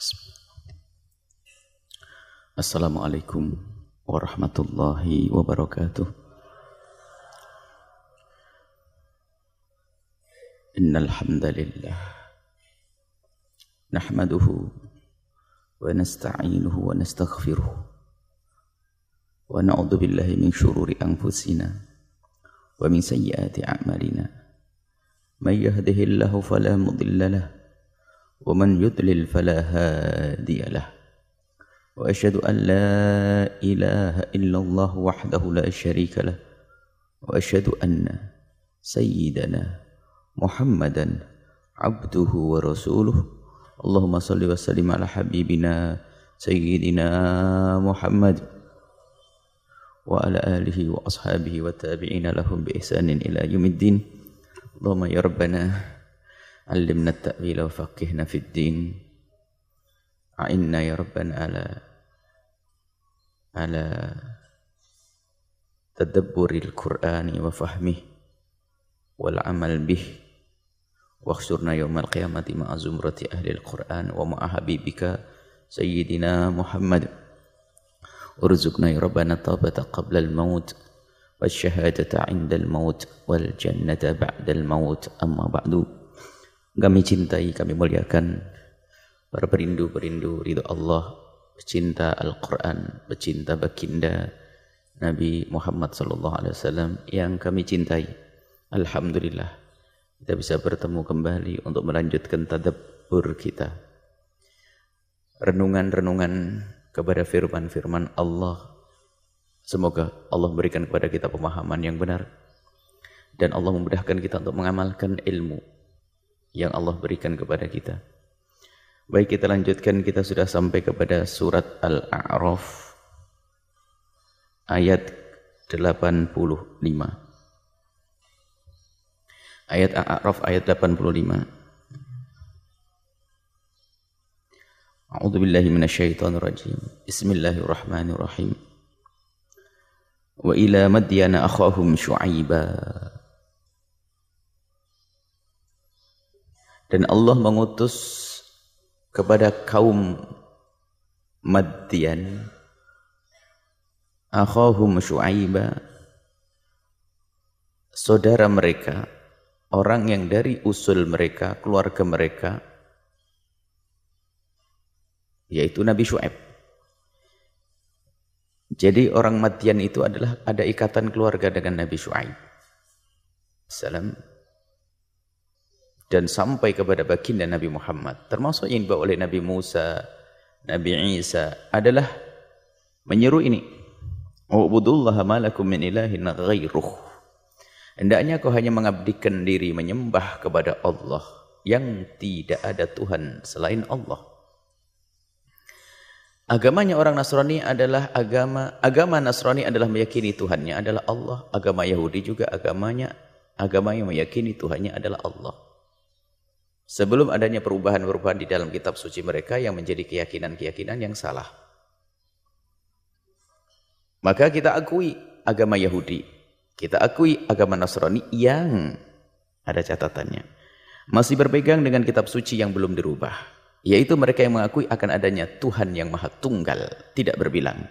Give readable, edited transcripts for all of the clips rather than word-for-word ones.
Assalamualaikum warahmatullahi wabarakatuh. Innal hamdalillah nahmaduhu wa nasta'inuhu wa nastaghfiruh wa na'udzu billahi min shururi anfusina wa min sayyiati a'malina. May yahdihillahu fala mudilla lahu wa man yudlil fala hadiya lahu. Wa asyhadu an la ilaha illallah wahdahu la syarika lah wa asyhadu anna sayyidana Muhammadan abduhu wa rasuluh. Allahumma salli wa sallim ala habibina sayyidina Muhammad wa ala alihi wa ashabihi wa tabi'ina lahum bi ihsanin ila yaumiddin. Allahumma ya rabbana allimna at-ta'wila wa faqihna fid din. A'inna ya rabbana ala tadabburil Qur'ani wa fahmih wal amal bih wakhsurna yawmal qiyamati ma'a zumrati ahli al-Qur'an wa ma'a habibika sayyidina Muhammad urzuqna ya rabbana taubata qabla al-maut wasyahadata 'inda al-maut wal jannata ba'da al-maut. Amma ba'du. Kami cintai, kami muliakan para perindu-perindu ridha Allah, pecinta Al-Quran, pecinta baginda Nabi Muhammad SAW yang kami cintai. Alhamdulillah kita bisa bertemu kembali untuk melanjutkan tadabbur kita, renungan-renungan kepada firman-firman Allah. Semoga Allah berikan kepada kita pemahaman yang benar dan Allah memudahkan kita untuk mengamalkan ilmu yang Allah berikan kepada kita. Baik, kita lanjutkan. Kita sudah sampai kepada surat Al-A'raf ayat 85. Ayat Al-A'raf ayat 85. A'udzu billahi minasyaitonir rajim. Bismillahirrahmanirrahim. Wa ila madyana akhahum Syu'aiba. Dan Allah mengutus kepada kaum Madyan akhahum Syu'aiba, saudara mereka, orang yang dari usul mereka, keluarga mereka, yaitu Nabi Syu'aib. Jadi orang Madyan itu adalah ada ikatan keluarga dengan Nabi Syu'aib salam, dan sampai kepada baginda Nabi Muhammad, termasuk yang dibawa oleh Nabi Musa, Nabi Isa, adalah menyeru ini, u'budullaha ma lakum min ilahin ghairuh. Hendaknya kau hanya mengabdikan diri menyembah kepada Allah yang tidak ada Tuhan selain Allah. Agamanya orang Nasrani adalah agama Nasrani adalah meyakini Tuhannya adalah Allah. Agama Yahudi juga agama yang meyakini Tuhannya adalah Allah. Sebelum adanya perubahan-perubahan di dalam kitab suci mereka yang menjadi keyakinan-keyakinan yang salah. Maka kita akui agama Yahudi, kita akui agama Nasrani yang ada catatannya masih berpegang dengan kitab suci yang belum dirubah, yaitu mereka yang mengakui akan adanya Tuhan yang Maha Tunggal, tidak berbilang.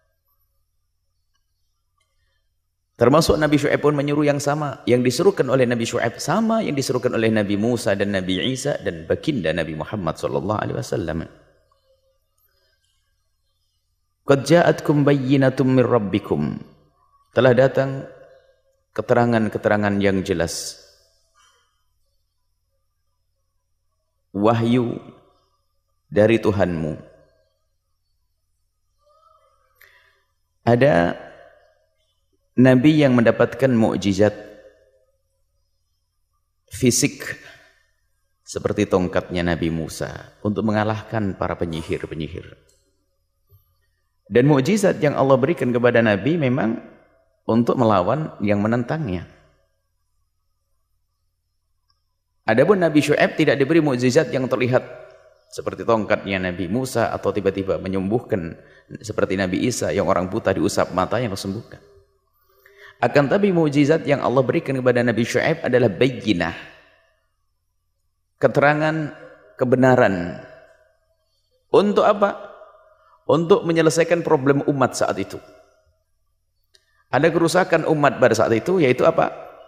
Termasuk Nabi Syu'aib pun menyuruh yang sama, yang disuruhkan oleh Nabi Syu'aib sama yang disuruhkan oleh Nabi Musa dan Nabi Isa dan baginda Nabi Muhammad SAW. Qad ja'atkum bayyinatum min rabbikum. Telah datang keterangan-keterangan yang jelas, wahyu dari Tuhanmu. Ada Nabi yang mendapatkan mukjizat fisik seperti tongkatnya Nabi Musa untuk mengalahkan para penyihir-penyihir. Dan mukjizat yang Allah berikan kepada Nabi memang untuk melawan yang menentangnya. Adapun Nabi Syu'aib tidak diberi mukjizat yang terlihat seperti tongkatnya Nabi Musa atau tiba-tiba menyembuhkan seperti Nabi Isa yang orang buta diusap matanya disembuhkan. Akan tapi mukjizat yang Allah berikan kepada Nabi Syu'aib adalah bayyinah, keterangan kebenaran Untuk apa? Untuk menyelesaikan problem umat saat itu. Ada kerusakan umat pada saat itu, yaitu apa?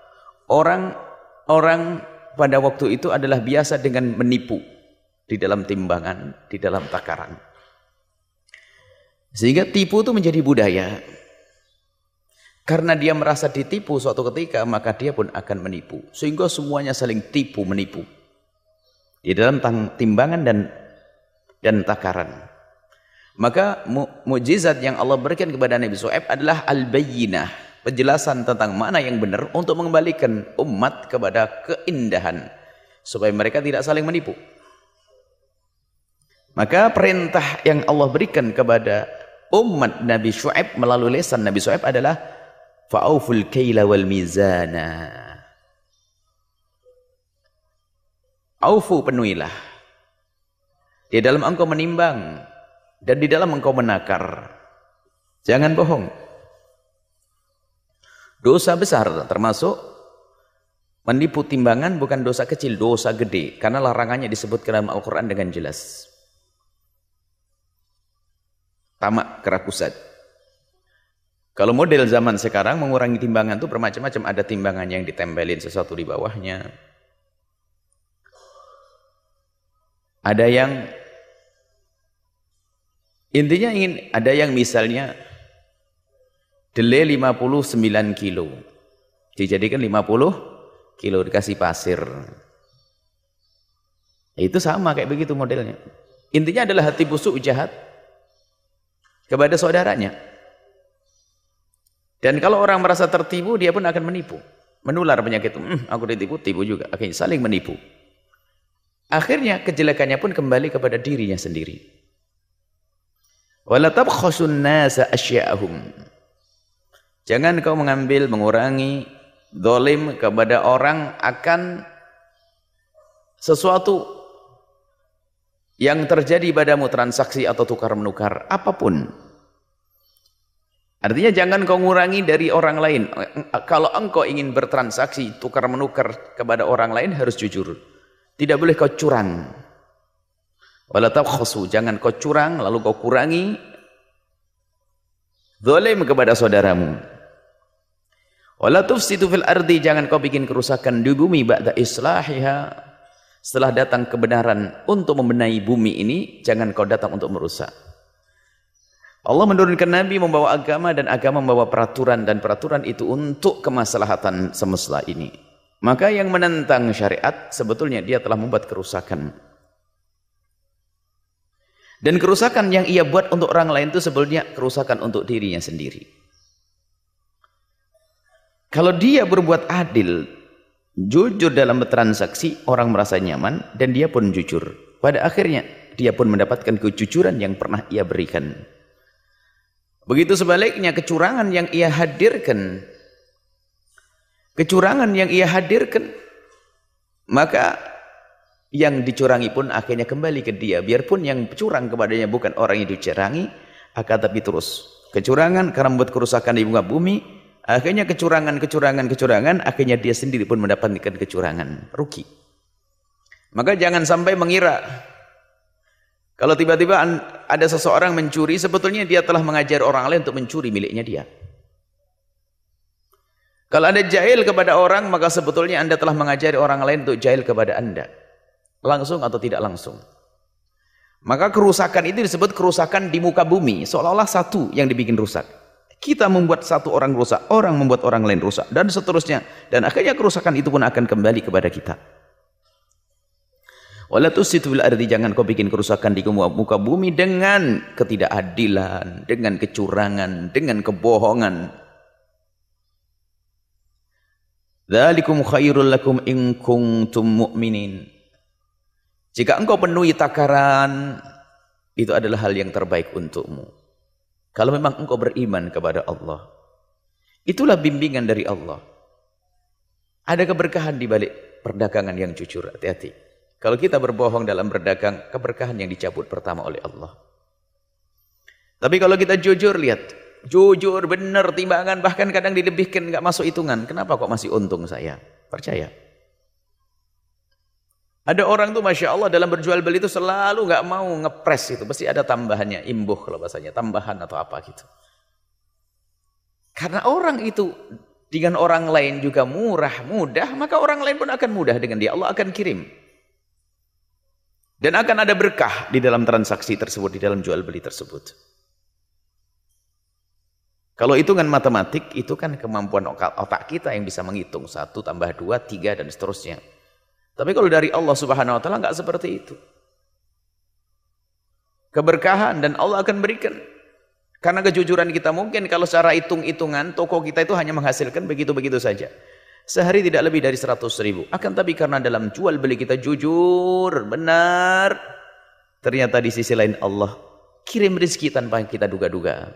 Orang pada waktu itu adalah biasa dengan menipu di dalam timbangan, di dalam takaran. Sehingga tipu itu menjadi budaya. Karena dia merasa ditipu suatu ketika, maka dia pun akan menipu. Sehingga semuanya saling tipu menipu di dalam timbangan dan takaran. Maka mukjizat yang Allah berikan kepada Nabi Syuaib adalah al-bayyinah, penjelasan tentang mana yang benar untuk mengembalikan umat kepada keindahan supaya mereka tidak saling menipu. Maka perintah yang Allah berikan kepada umat Nabi Syuaib melalui lisan Nabi Syuaib adalah fa'auful kaila wal mizana. Aufu, penuhilah. Di dalam engkau menimbang dan di dalam engkau menakar. Jangan bohong. Dosa besar termasuk menipu timbangan, bukan dosa kecil, dosa gede. Karena larangannya disebutkan dalam Al-Quran dengan jelas. Tamak, kerakusan. Kalau model zaman sekarang mengurangi timbangan itu bermacam-macam. Ada timbangan yang ditempelin sesuatu di bawahnya. Ada yang intinya ada yang misalnya delay 59 kilo. Dijadikan 50 kilo dikasih pasir. Itu sama kayak begitu modelnya. Intinya adalah hati busuk jahat kepada saudaranya. Dan kalau orang merasa tertipu, dia pun akan menipu. Menular penyakit itu. Aku ditipu, tipu juga. Akhirnya saling menipu. Akhirnya kejelekannya pun kembali kepada dirinya sendiri. Wala tabkhasun nasa asya'ahum. Jangan kau mengambil, mengurangi, zalim kepada orang akan sesuatu yang terjadi padamu, transaksi atau tukar-menukar apapun. Artinya jangan kau ngurangi dari orang lain. Kalau engkau ingin bertransaksi, tukar-menukar kepada orang lain harus jujur. Tidak boleh kau curang. Wala tabkhasu, jangan kau curang lalu kau kurangi zalim kepada saudaramu. Wala tufsidu fil ardi, jangan kau bikin kerusakan di bumi ba'da islahiha. Setelah datang kebenaran untuk membenahi bumi ini, jangan kau datang untuk merusak. Allah menurunkan Nabi membawa agama dan agama membawa peraturan, dan peraturan itu untuk kemaslahatan semesta ini. Maka yang menentang syariat sebetulnya dia telah membuat kerusakan. Dan kerusakan yang ia buat untuk orang lain itu sebetulnya kerusakan untuk dirinya sendiri. Kalau dia berbuat adil, jujur dalam bertransaksi, orang merasa nyaman dan dia pun jujur. Pada akhirnya dia pun mendapatkan kejujuran yang pernah ia berikan. Begitu sebaliknya kecurangan yang ia hadirkan, maka yang dicurangi pun akhirnya kembali ke dia. Biarpun yang curang kepadanya bukan orang yang dicurangi, akan tapi terus kecurangan karena membuat kerusakan di muka bumi. Akhirnya kecurangan, akhirnya dia sendiri pun mendapatkan kecurangan, rugi. Maka jangan sampai mengira kalau tiba-tiba ada seseorang mencuri, sebetulnya dia telah mengajar orang lain untuk mencuri miliknya dia. Kalau Anda jahil kepada orang, maka sebetulnya Anda telah mengajari orang lain untuk jahil kepada Anda. Langsung atau tidak langsung. Maka kerusakan itu disebut kerusakan di muka bumi. Seolah-olah satu yang dibikin rusak. Kita membuat satu orang rusak, orang membuat orang lain rusak, dan seterusnya. Dan akhirnya kerusakan itu pun akan kembali kepada kita. Wala tusitu fil ardi, jangan kau bikin kerusakan di muka bumi dengan ketidakadilan, dengan kecurangan, dengan kebohongan. Dzalikum khairul lakum in kuntum mu'minin. Jika engkau penuhi takaran, itu adalah hal yang terbaik untukmu. Kalau memang engkau beriman kepada Allah. Itulah bimbingan dari Allah. Ada keberkahan di balik perdagangan yang jujur, hati-hati. Kalau kita berbohong dalam berdagang, keberkahan yang dicabut pertama oleh Allah. Tapi kalau kita jujur, lihat. Jujur, benar, timbangan, bahkan kadang dilebihkan, nggak masuk hitungan. Kenapa kok masih untung saya? Percaya. Ada orang tuh Masya Allah dalam berjual beli itu selalu nggak mau ngepres itu. Pasti ada tambahannya, imbuh kalau bahasanya. Tambahan atau apa gitu. Karena orang itu dengan orang lain juga murah, mudah. Maka orang lain pun akan mudah dengan dia. Allah akan kirim. Dan akan ada berkah di dalam transaksi tersebut. Di dalam jual beli tersebut. Kalau hitungan matematik itu kan kemampuan otak kita yang bisa menghitung. 1 tambah 2, 3 dan seterusnya. Tapi kalau dari Allah Subhanahu wa taala enggak seperti itu. Keberkahan dan Allah akan berikan. Karena kejujuran kita mungkin kalau secara hitung-hitungan toko kita itu hanya menghasilkan begitu-begitu saja. Sehari tidak lebih dari 100.000. Akan tapi karena dalam jual beli kita jujur, benar. Ternyata di sisi lain Allah kirim rezeki tanpa kita duga-duga.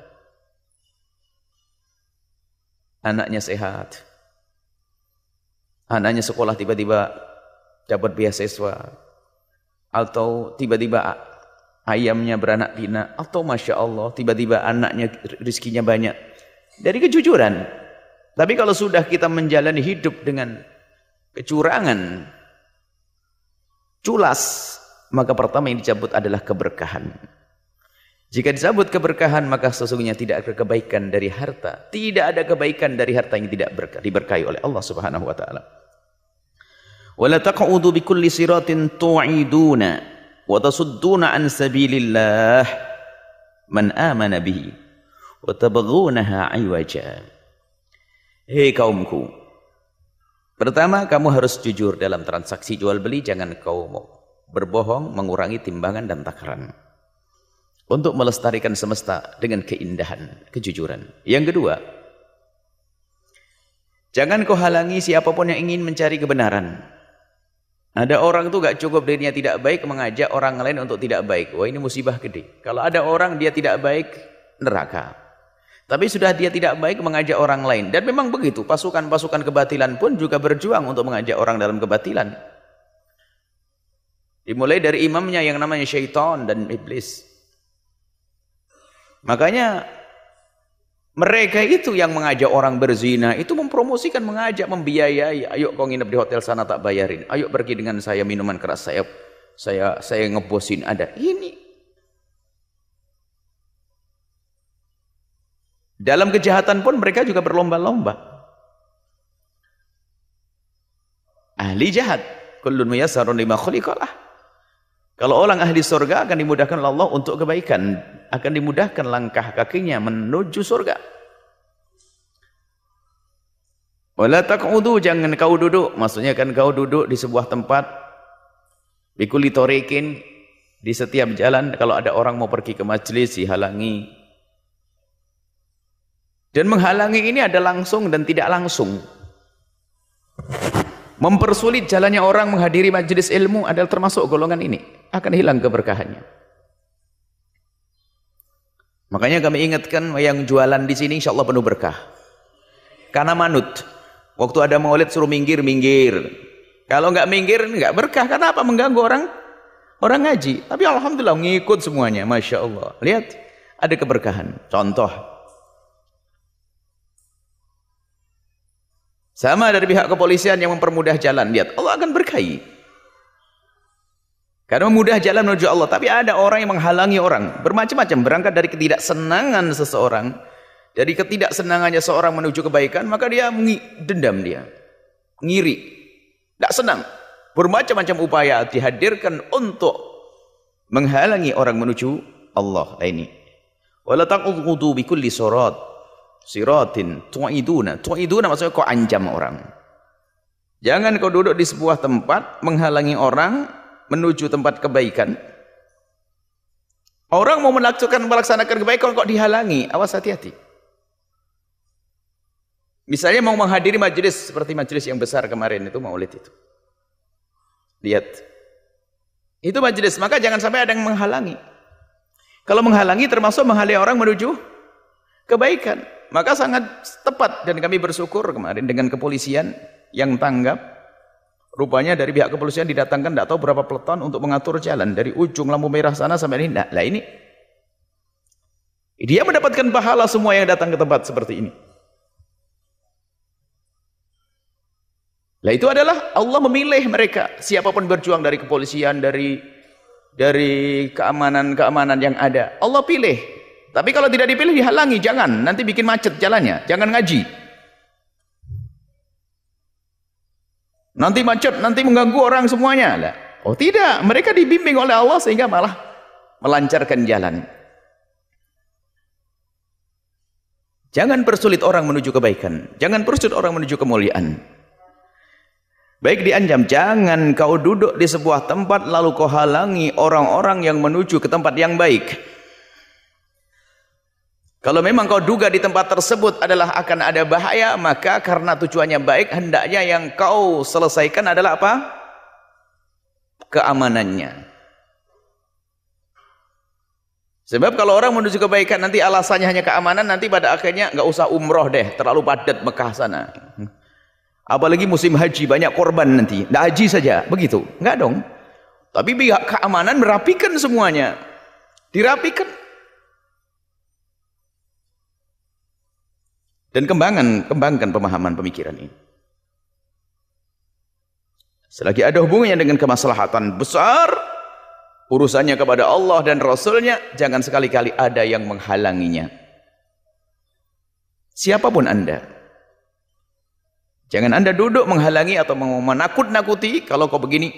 Anaknya sehat. Anaknya sekolah tiba-tiba dapat beasiswa, atau tiba-tiba ayamnya beranak pinak, atau Masya Allah tiba-tiba anaknya rezekinya banyak dari kejujuran. Tapi kalau sudah kita menjalani hidup dengan kecurangan, culas, maka pertama yang dicabut adalah keberkahan. Jika dicabut keberkahan, maka sesungguhnya tidak ada kebaikan dari harta. Tidak ada kebaikan dari harta yang tidak diberkahi oleh Allah Subhanahu wa taala. وَلَا تَقْعُدُوا بِكُلِّ صِرَاطٍ تُعِدُونَ وَتَصُدُّونَ عَنْ سَبِيلِ اللَّهِ مَنْ آمَنَ بِهِ وَتَبْغُونَهَا عِوَجًا. Hei kaumku, pertama kamu harus jujur dalam transaksi jual beli. Jangan kau berbohong, mengurangi timbangan dan takaran. Untuk melestarikan semesta dengan keindahan, kejujuran. Yang kedua, jangan kau halangi siapapun yang ingin mencari kebenaran. Ada orang itu gak cukup dirinya tidak baik mengajak orang lain untuk tidak baik. Wah, ini musibah gede. Kalau ada orang dia tidak baik, neraka. Tapi sudah dia tidak baik mengajak orang lain. Dan memang begitu, pasukan-pasukan kebatilan pun juga berjuang untuk mengajak orang dalam kebatilan. Dimulai dari imamnya yang namanya syaitan dan iblis. Makanya mereka itu yang mengajak orang berzina, itu mempromosikan, mengajak, membiayai. Ayo kau nginep di hotel sana tak bayarin. Ayo pergi dengan saya minuman keras, saya ngebosin ada. Ini. Dalam kejahatan pun mereka juga berlomba-lomba. Ahli jahat, kullun muyassarun lima khuliqalah. Kalau orang ahli surga akan dimudahkan oleh Allah untuk kebaikan, akan dimudahkan langkah kakinya menuju surga. Wala taq'udu, jangan kau duduk, maksudnya kan kau duduk di sebuah tempat, bikulli tariqin, di setiap jalan kalau ada orang mau pergi ke majelis dihalangi. Dan menghalangi ini ada langsung dan tidak langsung. Mempersulit jalannya orang menghadiri majelis ilmu adalah termasuk golongan ini. Akan hilang keberkahannya. Makanya kami ingatkan yang jualan di sini insya Allah penuh berkah. Karena manut. Waktu ada maulid suruh minggir. Kalau nggak minggir nggak berkah. Karena apa? Mengganggu orang ngaji. Tapi alhamdulillah ngikut semuanya. Masya Allah. Lihat, ada keberkahan. Contoh. Sama dari pihak kepolisian yang mempermudah jalan. Lihat, Allah akan berkahi. Karena mudah jalan menuju Allah. Tapi ada orang yang menghalangi orang. Bermacam-macam. Berangkat dari ketidaksenangan seseorang. Dari ketidaksenangannya seorang menuju kebaikan. Maka dia dendam dia. Ngiri. Tidak senang. Bermacam-macam upaya dihadirkan untuk menghalangi orang menuju Allah. Ini. Wala taqudu bi kulli siratin tu'iduna. Tu'iduna maksudnya kau ancam orang. Jangan kau duduk di sebuah tempat menghalangi orang menuju tempat kebaikan. Orang mau melaksanakan kebaikan kok dihalangi. Awas, hati-hati. Misalnya mau menghadiri majelis seperti majelis yang besar kemarin itu, maulid itu. Lihat. Itu majelis, maka jangan sampai ada yang menghalangi. Kalau menghalangi termasuk menghalangi orang menuju kebaikan. Maka sangat tepat dan kami bersyukur kemarin dengan kepolisian yang tanggap. Rupanya dari pihak kepolisian didatangkan tidak tahu berapa peleton untuk mengatur jalan dari ujung lampu merah sana sampai ini. Nah, ini dia mendapatkan pahala semua yang datang ke tempat seperti ini. Lah itu adalah Allah memilih mereka. Siapapun berjuang dari kepolisian, dari keamanan yang ada, Allah pilih. Tapi kalau tidak dipilih dihalangi, jangan, nanti bikin macet jalannya, jangan ngaji. Nanti macet, nanti mengganggu orang semuanya. Lah, oh tidak, mereka dibimbing oleh Allah sehingga malah melancarkan jalan. Jangan persulit orang menuju kebaikan, jangan persulit orang menuju kemuliaan. Baik diancam, jangan kau duduk di sebuah tempat lalu kau halangi orang-orang yang menuju ke tempat yang baik. Kalau memang kau duga di tempat tersebut adalah akan ada bahaya, maka karena tujuannya baik, hendaknya yang kau selesaikan adalah apa? Keamanannya. Sebab kalau orang menuju kebaikan nanti alasannya hanya keamanan, nanti pada akhirnya nggak usah umroh deh, terlalu padat Mekah sana. Apalagi musim haji, banyak korban nanti. Nggak haji saja, begitu. Nggak dong. Tapi pihak keamanan merapikan semuanya. Dirapikan. Dan kembangkan pemahaman pemikiran ini. Selagi ada hubungannya dengan kemaslahatan besar, urusannya kepada Allah dan Rasulnya, jangan sekali-kali ada yang menghalanginya. Siapapun Anda. Jangan Anda duduk menghalangi atau menakut-nakuti kalau kau begini.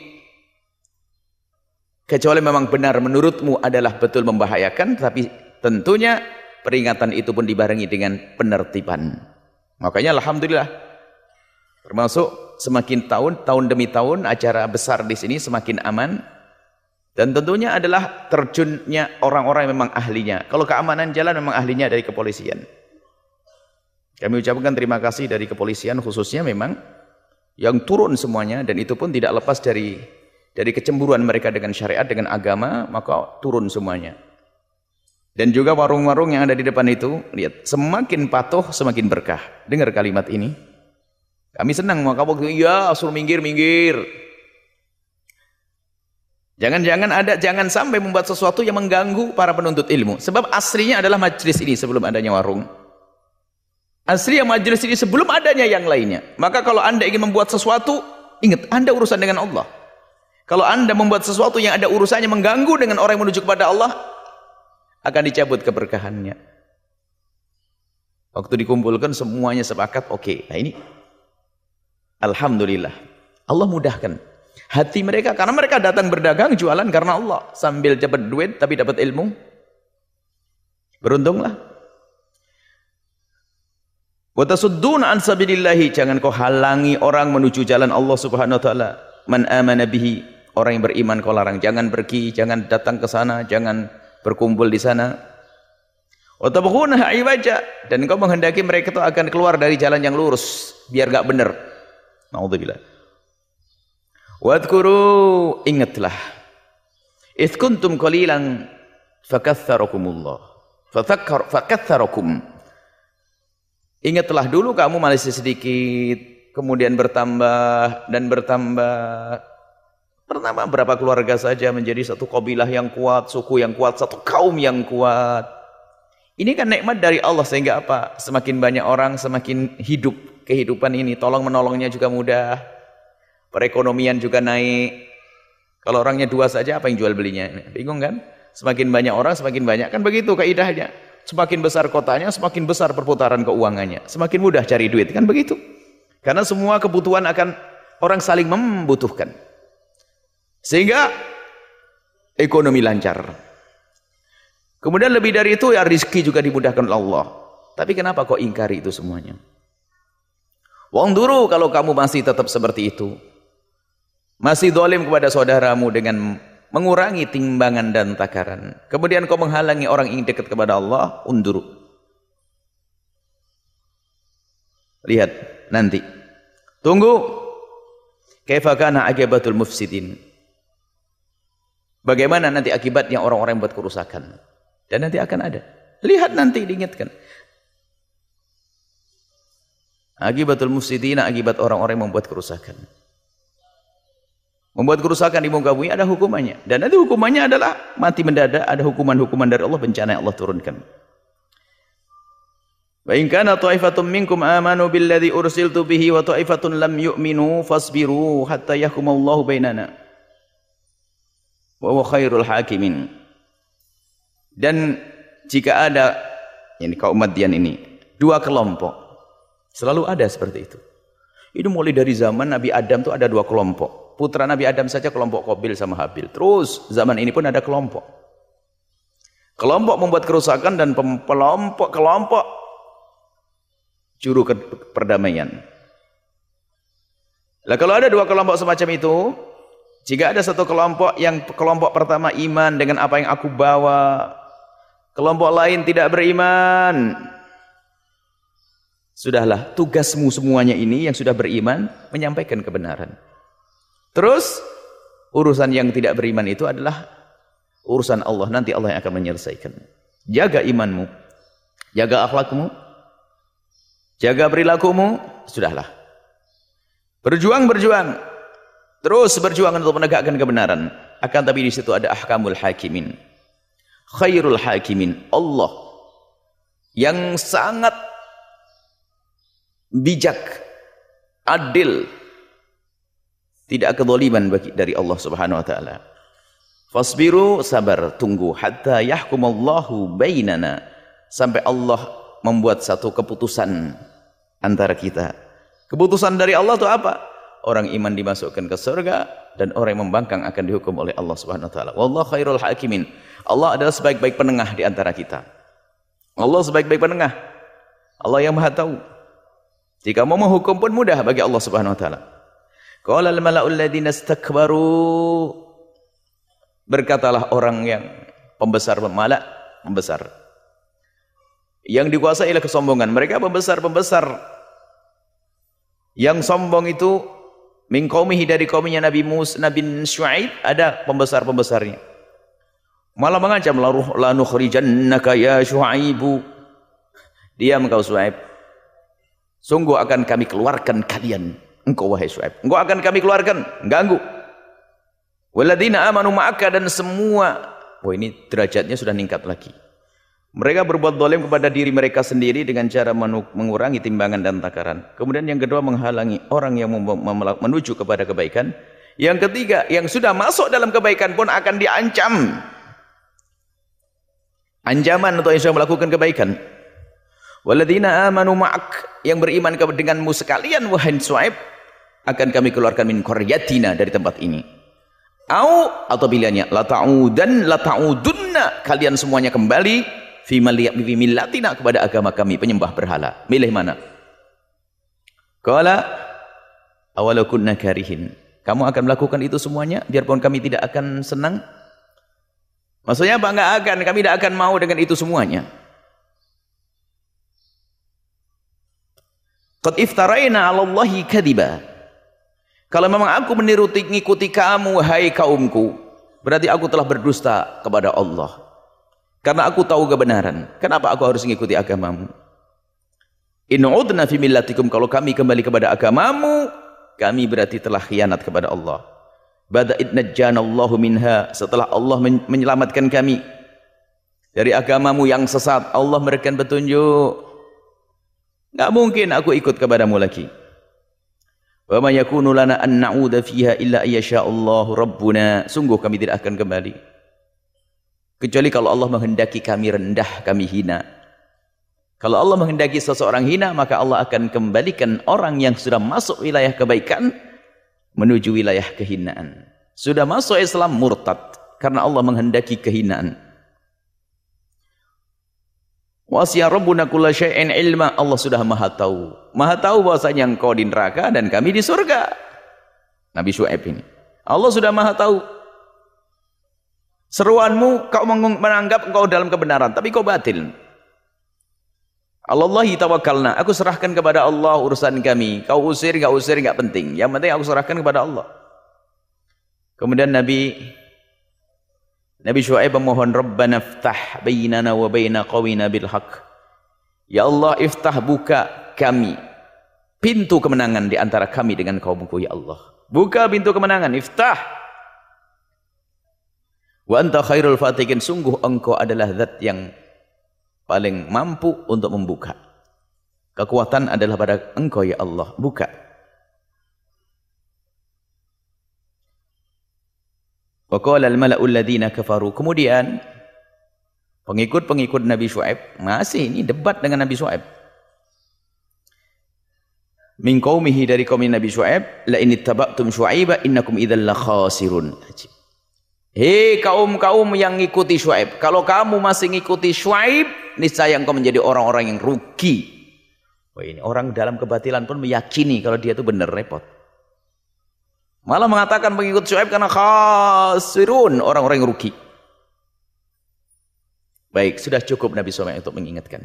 Kecuali memang benar menurutmu adalah betul membahayakan, tapi tentunya peringatan itu pun dibarengi dengan penertiban. Makanya alhamdulillah, termasuk semakin tahun demi tahun acara besar di sini semakin aman. Dan tentunya adalah terjunnya orang-orang yang memang ahlinya. Kalau keamanan jalan memang ahlinya dari kepolisian. Kami ucapkan terima kasih dari kepolisian khususnya memang yang turun semuanya, dan itu pun tidak lepas dari kecemburuan mereka dengan syariat, dengan agama, maka turun semuanya. Dan juga warung-warung yang ada di depan itu, lihat, semakin patuh semakin berkah. Dengar kalimat ini. Kami senang maka waktu iya suruh minggir. Jangan sampai membuat sesuatu yang mengganggu para penuntut ilmu. Sebab aslinya adalah majlis ini sebelum adanya warung. Aslinya majlis ini sebelum adanya yang lainnya. Maka kalau Anda ingin membuat sesuatu, ingat Anda urusan dengan Allah. Kalau Anda membuat sesuatu yang ada urusannya mengganggu dengan orang yang menuju kepada Allah, akan dicabut keberkahannya. Waktu dikumpulkan semuanya sepakat, oke. Nah ini alhamdulillah Allah mudahkan hati mereka, karena mereka datang berdagang jualan karena Allah, sambil dapat duit tapi dapat ilmu. Beruntunglah. Wa tasudduna an sabilillahi, jangan kau halangi orang menuju jalan Allah Subhanahu wa taala. Man amana bihi, orang yang beriman kau larang, jangan pergi, jangan datang ke sana, jangan berkumpul di sana. Wa tabghunaha iwaja, dan kau menghendaki mereka itu akan keluar dari jalan yang lurus biar enggak benar. Naudzubillah. Wadhkuru, ingatlah. Idz kuntum qalilan fakatsarakumullah. Fakatsarakum. Ingatlah dulu kamu masih sedikit, kemudian bertambah dan bertambah. Pertama berapa keluarga saja menjadi satu kabilah yang kuat, suku yang kuat, satu kaum yang kuat. Ini kan nikmat dari Allah, sehingga apa? Semakin banyak orang, semakin hidup kehidupan ini. Tolong menolongnya juga mudah. Perekonomian juga naik. Kalau orangnya dua saja, apa yang jual belinya? Bingung kan? Semakin banyak orang, semakin banyak. Kan begitu kaidahnya. Semakin besar kotanya, semakin besar perputaran keuangannya. Semakin mudah cari duit, kan begitu? Karena semua kebutuhan akan orang saling membutuhkan. Sehingga ekonomi lancar. Kemudian lebih dari itu ya rizki juga dimudahkan oleh Allah. Tapi kenapa kok ingkari itu semuanya? Wangduru, kalau kamu masih tetap seperti itu, masih zalim kepada saudaramu dengan mengurangi timbangan dan takaran, kemudian kau menghalangi orang yang dekat kepada Allah, undur. Lihat nanti, tunggu kaifa kana akibatul mufsidin, bagaimana nanti akibatnya orang-orang yang buat kerusakan. Dan nanti akan ada, lihat nanti, diingatkan akibatul mufsidin, akibat orang-orang yang membuat kerusakan. Membuat kerusakan di muka bumi ada hukumannya, dan nanti hukumannya adalah mati mendadak. Ada hukuman-hukuman dari Allah, bencana yang Allah turunkan. Wa in kana ta'ifatun minkum amanu billadzi ursiltu bihi wa ta'ifatun lam yu'minu fasbiru hatta yahkumallahu bainana wa huwa khairul hakimin. Dan jika ada ini kaum Madian ini dua kelompok, selalu ada seperti itu. Ini mulai dari zaman Nabi Adam tuh ada dua kelompok. Putra Nabi Adam saja kelompok Qabil sama Habil. Terus zaman ini pun ada kelompok. Kelompok membuat kerusakan dan kelompok juru perdamaian. Lah kalau ada dua kelompok semacam itu, jika ada satu kelompok yang kelompok pertama iman dengan apa yang aku bawa, kelompok lain tidak beriman, sudahlah, tugasmu semuanya ini yang sudah beriman menyampaikan kebenaran. Terus urusan yang tidak beriman itu adalah urusan Allah, nanti Allah yang akan menyelesaikan. Jaga imanmu, jaga akhlakmu, jaga perilakumu, sudahlah. Berjuang, terus berjuang untuk menegakkan kebenaran. Akan tapi di situ ada ahkamul hakimin, khairul hakimin, Allah yang sangat bijak, adil, tidak kezaliman dari Allah Subhanahu wa taala. Fasbiru, sabar, tunggu hatta yahkumallahu bainana, sampai Allah membuat satu keputusan antara kita. Keputusan dari Allah itu apa? Orang iman dimasukkan ke surga dan orang yang membangkang akan dihukum oleh Allah Subhanahu wa taala. Wallahu khairul hakimin. Allah adalah sebaik-baik penengah di antara kita. Allah sebaik-baik penengah. Allah yang Maha tahu. Jika mau menghukum pun mudah bagi Allah Subhanahu wa taala. Qala al-mala'ul ladzina istakbaru, berkatalah orang yang pembesar, pembesar yang dikuasai oleh kesombongan. Mereka pembesar yang sombong itu, min qaumihi, dari kaumnya Nabi Musa, Nabi Syuaib, ada pembesarnya. Malah mengancam, la nukhrijannaka ya Syuaibu, diam kau Syuaib, sungguh akan kami keluarkan kalian, engkau wahai Syuaib, engkau akan kami keluarkan, ganggu. Walladzina amanu ma'aka, dan semua, ini derajatnya sudah meningkat lagi. Mereka berbuat zalim kepada diri mereka sendiri dengan cara mengurangi timbangan dan takaran. Kemudian yang kedua, menghalangi orang yang menuju kepada kebaikan. Yang ketiga, yang sudah masuk dalam kebaikan pun akan diancam. Ancaman untuk yang sudah melakukan kebaikan. Walladzina amanu ma'ak, yang beriman denganmu sekalian wahai Syuaib, akan kami keluarkan min qaryatina, dari tempat ini. Atau pilihannya la ta'udunna, kalian semuanya kembali fi millatina, kepada agama kami penyembah berhala. Milih mana? Qala awalau kunna karihin, kamu akan melakukan itu semuanya biarpun kami tidak akan senang? Maksudnya apa? Enggak akan, kami tidak akan mau dengan itu semuanya. Qad iftaraina 'ala Allahi kadiba, kalau memang aku mengikuti kamu hai kaumku, berarti aku telah berdusta kepada Allah. Karena aku tahu kebenaran, kenapa aku harus mengikuti agamamu? In udna fi millatikum, kalau kami kembali kepada agamamu, kami berarti telah khianat kepada Allah. Bada id najjanallahu minha, setelah Allah menyelamatkan kami dari agamamu yang sesat, Allah memberikan petunjuk. Enggak mungkin aku ikut kepadamu lagi. Wa ma yakunu lana an na'uda fiha illa ayyasha'allahu rabbuna, sungguh kami tidak akan kembali kecuali kalau Allah menghendaki kami rendah, kami hina. Kalau Allah menghendaki seseorang hina, maka Allah akan kembalikan orang yang sudah masuk wilayah kebaikan menuju wilayah kehinaan. Sudah masuk Islam murtad karena Allah menghendaki kehinaan. Wasi'a rabbuna kulla syai'in ilma, Allah sudah maha tahu bahwasanya engkau di neraka dan kami di surga. Nabi Syuaib ini, Allah sudah maha tahu. Seruanmu kau menganggap engkau dalam kebenaran, tapi kau batil. Allahi tawakkalna, aku serahkan kepada Allah urusan kami. Kau usir, enggak penting. Yang penting aku serahkan kepada Allah. Kemudian Nabi Syuaib memohon, Rabbana iftah bainana wa baina qawina bil haqq. Ya Allah, iftah, buka kami pintu kemenangan di antara kami dengan kaumku, ya Allah. Buka pintu kemenangan, iftah. Wa anta khairul fatihin, sungguh engkau adalah zat yang paling mampu untuk membuka. Kekuatan adalah pada Engkau ya Allah. Buka. Wa qala al-mala'u alladziina kafaru. Kemudian pengikut-pengikut Nabi Syuaib masih ini debat dengan Nabi Syuaib. Min qaumihi, dari kaum Nabi Syuaib, la in ittaba'tum Syuaiba innakum idzal la khasirun. Hei kaum-kaum yang ngikuti Syuaib, kalau kamu masih ngikuti Syuaib, niscaya engkau menjadi orang-orang yang rugi. Wah, ini orang dalam kebatilan pun meyakini kalau dia itu benar, repot. Malah mengatakan pengikut Syuaib karena khasirun, orang-orang yang rugi. Baik, sudah cukup Nabi Syuaib untuk mengingatkan.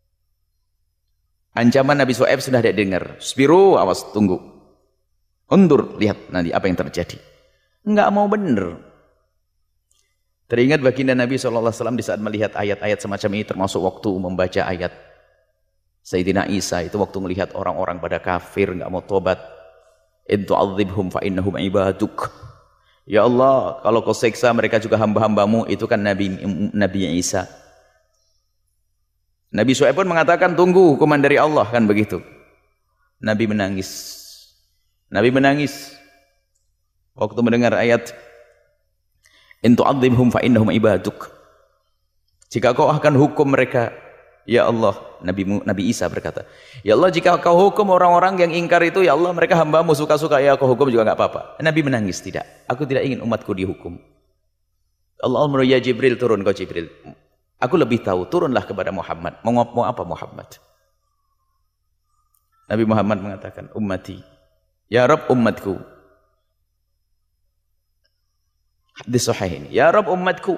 Ancaman Nabi Syuaib sudah tidak dengar. Spiru, awas, tunggu. Undur, lihat nanti apa yang terjadi. Enggak mau benar. Teringat baginda Nabi SAW di saat melihat ayat-ayat semacam ini, termasuk waktu membaca ayat Sayyidina Isa, itu waktu melihat orang-orang pada kafir, enggak mau tobat. In tu'adzibhum fa innahum ibaduk. Ya Allah, kalau kau seksa mereka juga hamba-hambamu, itu kan Nabi Isa. Nabi Syuaib pun mengatakan tunggu hukuman dari Allah, kan begitu. Nabi menangis. Nabi menangis waktu mendengar ayat in tu'adzibhum fa innahum ibaduk. Jika kau akan hukum mereka, ya Allah, Nabi Isa berkata, ya Allah, jika kau hukum orang-orang yang ingkar itu, ya Allah, mereka hambamu, suka-suka ya kau hukum juga enggak apa-apa. Nabi menangis, tidak, aku tidak ingin umatku dihukum. Allah menyuruh, ya Jibril, turun kau Jibril. Aku lebih tahu, turunlah kepada Muhammad. Mau apa Muhammad? Nabi Muhammad mengatakan, ummati, ya Rabb umatku. Hadis sahih ini, ya Rabb umatku.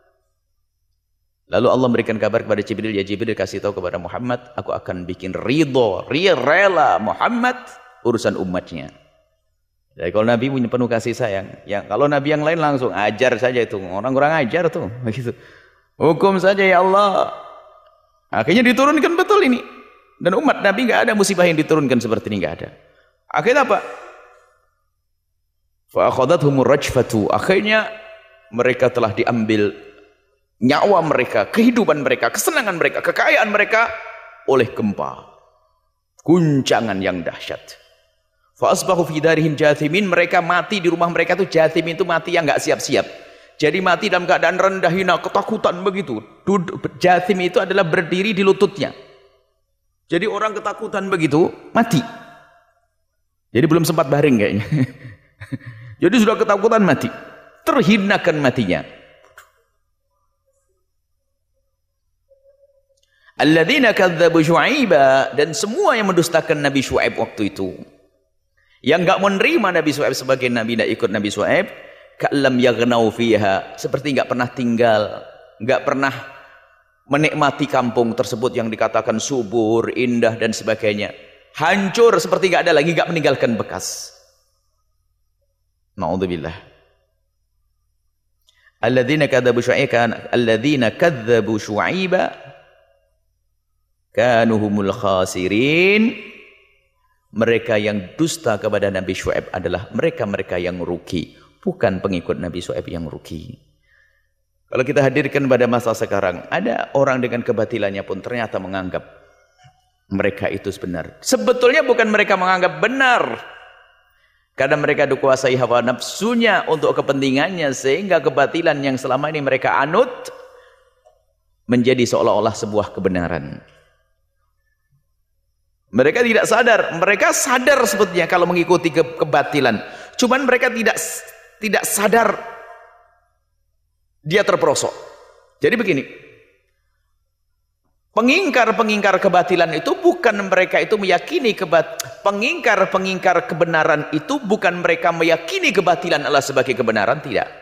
Lalu Allah memberikan kabar kepada Jibril, ya Jibril kasih tahu kepada Muhammad, aku akan bikin ridho, rela Muhammad urusan umatnya. Jadi kalau Nabi punya penuh kasih sayang, ya kalau Nabi yang lain langsung ajar saja itu, orang kurang ajar tuh, begitu. Hukum saja ya Allah. Akhirnya diturunkan betul ini. Dan umat Nabi enggak ada musibah yang diturunkan seperti ini, enggak ada. Akhirnya apa? Fa akhadathumur rajfatu. Akhirnya mereka telah diambil nyawa mereka, kehidupan mereka, kesenangan mereka, kekayaan mereka oleh gempa. Guncangan yang dahsyat. Fa asbahu fi darihim jathimin. Mereka mati di rumah mereka itu, jathimin itu mati yang enggak siap-siap. Jadi mati dalam keadaan rendah hina, ketakutan begitu. Jathim itu adalah berdiri di lututnya. Jadi orang ketakutan begitu, mati. Jadi belum sempat baring kayaknya. Jadi sudah ketakutan mati. Terhinakan matinya. Alladzina kadzdzabu Syuaiba, dan semua yang mendustakan Nabi Syuaib waktu itu. Yang enggak menerima Nabi Syuaib sebagai nabi, tidak ikut Nabi Syuaib, ka'lam yaghnau fiha, seperti enggak pernah tinggal, enggak pernah menikmati kampung tersebut yang dikatakan subur, indah dan sebagainya. Hancur seperti enggak ada lagi, enggak meninggalkan bekas. Na'udzubillah. Alladzina kadzdzabu Syuaiba kanu humul khasirin. Mereka yang dusta kepada Nabi Syuaib adalah mereka-mereka yang rugi, bukan pengikut Nabi Syuaib yang rugi. Kalau kita hadirkan pada masa sekarang, ada orang dengan kebatilannya pun ternyata menganggap mereka itu benar. Sebetulnya bukan mereka menganggap benar, karena mereka dikuasai hawa nafsunya untuk kepentingannya, sehingga kebatilan yang selama ini mereka anut menjadi seolah-olah sebuah kebenaran. Mereka tidak sadar, mereka sadar sebetulnya kalau mengikuti kebatilan. Cuman mereka tidak sadar dia terperosok. Jadi begini, pengingkar-pengingkar kebatilan itu bukan mereka itu meyakini pengingkar-pengingkar kebenaran itu bukan mereka meyakini kebatilan adalah sebagai kebenaran, tidak.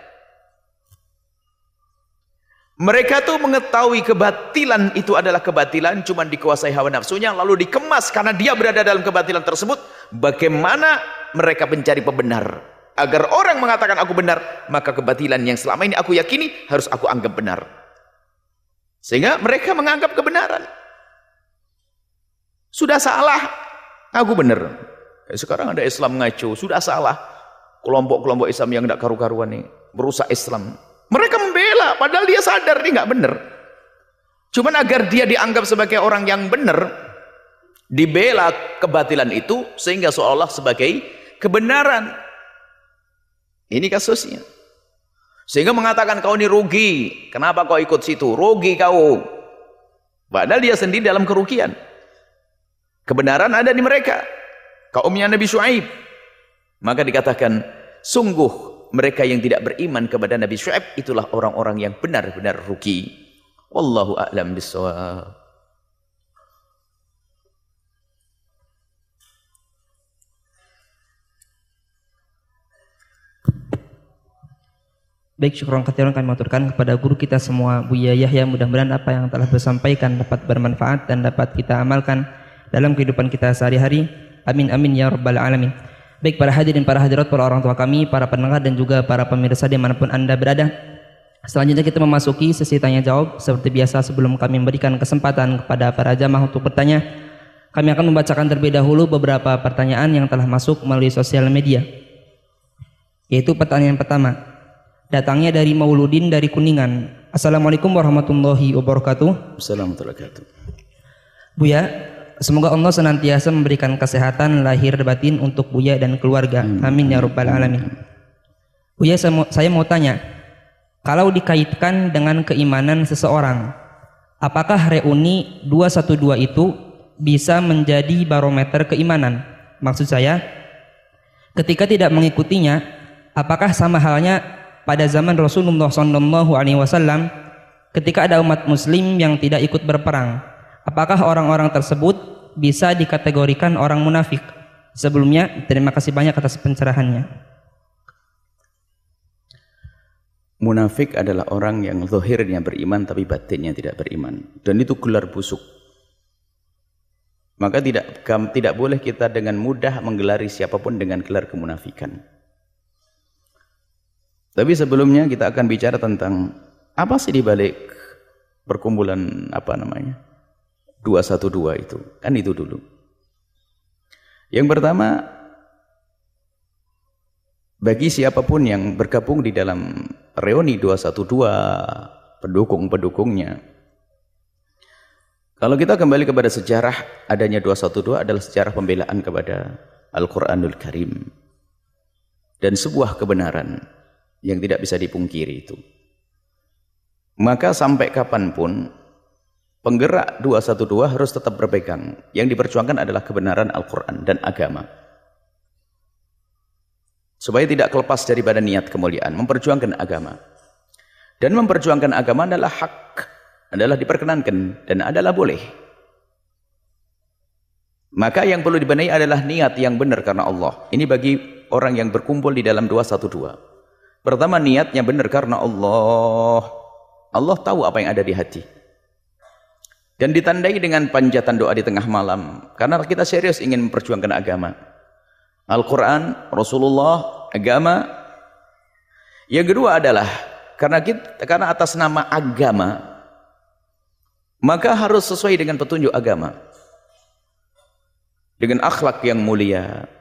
Mereka tuh mengetahui kebatilan itu adalah kebatilan, cuma dikuasai hawa nafsunya, lalu dikemas karena dia berada dalam kebatilan tersebut. Bagaimana mereka mencari pembenar agar orang mengatakan aku benar, maka kebatilan yang selama ini aku yakini harus aku anggap benar, sehingga mereka menganggap kebenaran. Sudah salah, aku benar. Sekarang ada Islam ngaco, sudah salah. Kelompok-kelompok Islam yang tidak karu-karuan nih merusak Islam. Mereka membela, padahal dia sadar dia nggak benar. Cuman agar dia dianggap sebagai orang yang benar, Dibela kebatilan itu sehingga seolah sebagai kebenaran. Ini kasusnya. Sehingga mengatakan kau ini rugi. Kenapa kau ikut situ? Rugi kau. Padahal dia sendiri dalam kerugian. Kebenaran ada di mereka. Kaumnya Nabi Syuaib. Maka dikatakan, sungguh mereka yang tidak beriman kepada Nabi Syuaib itulah orang-orang yang benar-benar rugi. Wallahu a'lam bishawab. Baik, syukron katsiran kami maturkan kepada guru kita semua, Buya Yahya. Mudah-mudahan apa yang telah disampaikan dapat bermanfaat dan dapat kita amalkan dalam kehidupan kita sehari-hari. Amin amin ya rabbal alamin. Baik para hadirin, para hadirat, para orang tua kami, para pendengar dan juga para pemirsa dimanapun anda berada. Selanjutnya kita memasuki sesi tanya jawab. Seperti biasa sebelum kami memberikan kesempatan kepada para jamaah untuk bertanya, kami akan membacakan terlebih dahulu beberapa pertanyaan yang telah masuk melalui sosial media. Yaitu pertanyaan pertama, datangnya dari Mauludin dari Kuningan. Assalamualaikum warahmatullahi wabarakatuh. Assalamualaikum warahmatullahi wabarakatuh. Buya, semoga Allah senantiasa memberikan kesehatan lahir batin untuk Buya dan keluarga. Amin ya rabbal alamin. Buya, saya mau tanya, kalau dikaitkan dengan keimanan seseorang, apakah reuni 212 itu bisa menjadi barometer keimanan? Maksud saya, ketika tidak mengikutinya, apakah sama halnya pada zaman Rasulullah SAW ketika ada umat muslim yang tidak ikut berperang, apakah orang-orang tersebut bisa dikategorikan orang munafik? Sebelumnya terima kasih banyak atas pencerahannya. Munafik adalah orang yang zahirnya beriman tapi batinnya tidak beriman, dan itu gelar busuk. Maka tidak boleh kita dengan mudah menggelari siapapun dengan gelar kemunafikan. Tapi sebelumnya kita akan bicara tentang apa sih di balik perkumpulan 212 itu. Kan itu dulu. Yang pertama, bagi siapapun yang bergabung di dalam reuni 212, pendukung-pendukungnya, kalau kita kembali kepada sejarah adanya 212 adalah sejarah pembelaan kepada Al-Quranul Karim dan sebuah kebenaran yang tidak bisa dipungkiri itu. Maka sampai kapanpun penggerak 212 harus tetap berpegang. Yang diperjuangkan adalah kebenaran Al-Quran dan agama. Supaya tidak kelepas daripada niat kemuliaan, memperjuangkan agama. Dan memperjuangkan agama adalah hak, adalah diperkenankan dan adalah boleh. Maka yang perlu dibenahi adalah niat yang benar karena Allah. Ini bagi orang yang berkumpul di dalam 212. Pertama, niatnya benar karena Allah. Allah tahu apa yang ada di hati. Dan ditandai dengan panjatan doa di tengah malam. Karena kita serius ingin memperjuangkan agama. Al-Quran, Rasulullah, agama. Yang kedua adalah karena atas nama agama, maka harus sesuai dengan petunjuk agama. Dengan akhlak yang mulia.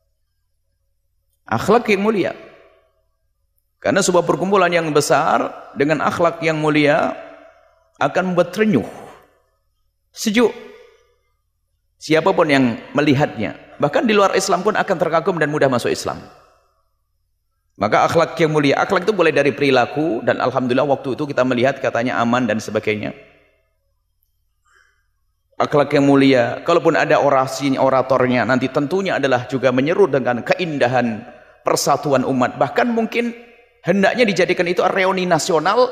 Akhlak yang mulia. Karena sebuah perkumpulan yang besar dengan akhlak yang mulia akan membuat terenyuh, sejuk siapapun yang melihatnya. Bahkan di luar Islam pun akan terkagum dan mudah masuk Islam. Maka akhlak yang mulia, akhlak itu boleh dari perilaku, dan alhamdulillah waktu itu kita melihat katanya aman dan sebagainya. Akhlak yang mulia, kalaupun ada oratornya, nanti tentunya adalah juga menyeru dengan keindahan persatuan umat. Bahkan mungkin hendaknya dijadikan itu reuni nasional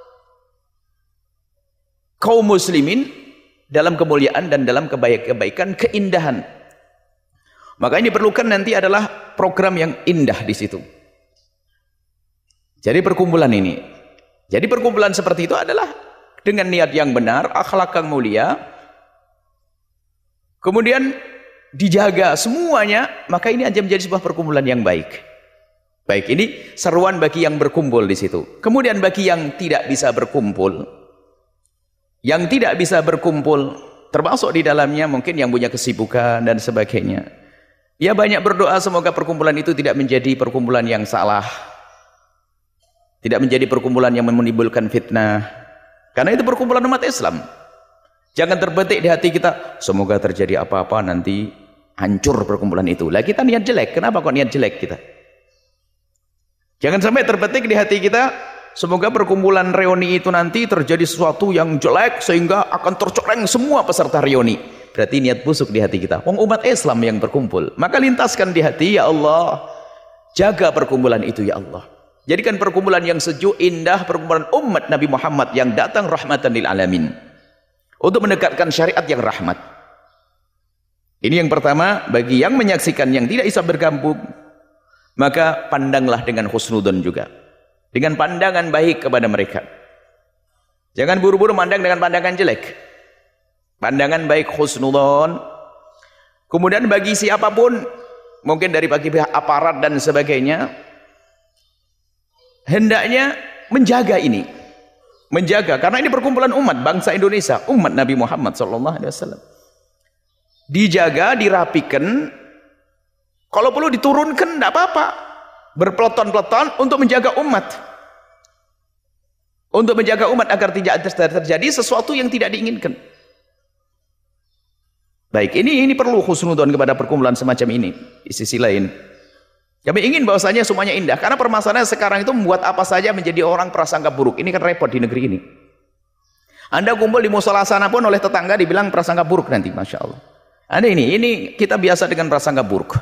kaum muslimin dalam kemuliaan dan dalam kebaikan, keindahan. Maka ini diperlukan nanti adalah program yang indah di situ. Jadi perkumpulan ini, jadi perkumpulan seperti itu adalah dengan niat yang benar, akhlak yang mulia, kemudian dijaga semuanya, maka ini aja menjadi sebuah perkumpulan yang baik. Baik, ini seruan bagi yang berkumpul di situ. Kemudian bagi yang tidak bisa berkumpul, termasuk di dalamnya mungkin yang punya kesibukan dan sebagainya, ya banyak berdoa semoga perkumpulan itu tidak menjadi perkumpulan yang salah, tidak menjadi perkumpulan yang menimbulkan fitnah, karena itu perkumpulan umat Islam. Jangan terbetik di hati kita, semoga terjadi apa-apa nanti hancur perkumpulan itu. Lah kita niat jelek, kenapa kok niat jelek kita? Jangan sampai terbetik di hati kita, semoga perkumpulan reuni itu nanti terjadi sesuatu yang jelek sehingga akan tercoreng semua peserta reuni. Berarti niat busuk di hati kita. Wong umat Islam yang berkumpul, maka lintaskan di hati, ya Allah, jaga perkumpulan itu ya Allah. Jadikan perkumpulan yang sejuk, indah, perkumpulan umat Nabi Muhammad yang datang rahmatan lil alamin. Untuk mendekatkan syariat yang rahmat. Ini yang pertama, bagi yang menyaksikan yang tidak bisa bergabung, maka pandanglah dengan husnudon juga. Dengan pandangan baik kepada mereka. Jangan buru-buru mandang dengan pandangan jelek. Pandangan baik husnudon. Kemudian bagi siapapun, mungkin dari bagi pihak aparat dan sebagainya, hendaknya menjaga ini. Menjaga, karena ini perkumpulan umat bangsa Indonesia, umat Nabi Muhammad SAW. Dijaga, dirapikan, kalau perlu diturunkan tidak apa-apa, berpeleton-peleton untuk menjaga umat, agar tidak terjadi sesuatu yang tidak diinginkan. Baik, ini perlu husnudon kepada perkumpulan semacam ini. Di sisi lain, kami ingin bahwasanya semuanya indah, karena permasalahan sekarang itu membuat apa saja menjadi orang prasangka buruk. Ini kan repot di negeri ini. Anda kumpul di musola sana pun oleh tetangga dibilang prasangka buruk nanti, masya Allah. Anda ini kita biasa dengan prasangka buruk.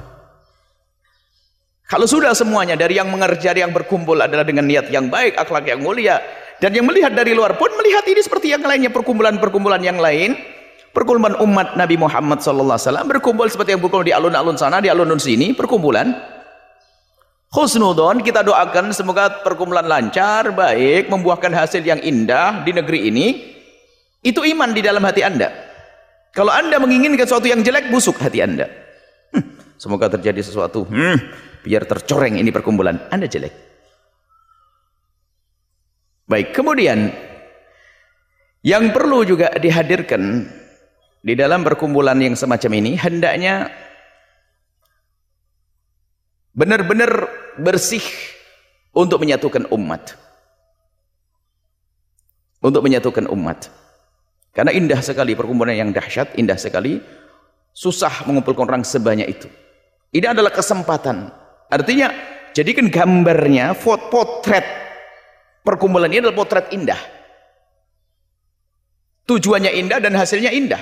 Kalau sudah semuanya dari yang mengerja, yang berkumpul adalah dengan niat yang baik, akhlak yang mulia, dan yang melihat dari luar pun melihat ini seperti yang lainnya, perkumpulan-perkumpulan yang lain, perkumpulan umat Nabi Muhammad SAW berkumpul seperti yang berkumpul di alun-alun sana, di alun-alun sini, perkumpulan. Husnudon, kita doakan semoga perkumpulan lancar, baik, membuahkan hasil yang indah di negeri ini. Itu iman di dalam hati Anda. Kalau Anda menginginkan sesuatu yang jelek, busuk hati Anda. Semoga terjadi sesuatu, biar tercoreng ini perkumpulan. Anda jelek. Baik, kemudian yang perlu juga dihadirkan di dalam perkumpulan yang semacam ini, hendaknya benar-benar bersih untuk menyatukan umat. Untuk menyatukan umat. Karena indah sekali perkumpulan yang dahsyat, indah sekali. Susah mengumpulkan orang sebanyak itu. Ini adalah kesempatan. Artinya, jadikan gambarnya, potret perkumpulan ini adalah potret indah. Tujuannya indah dan hasilnya indah.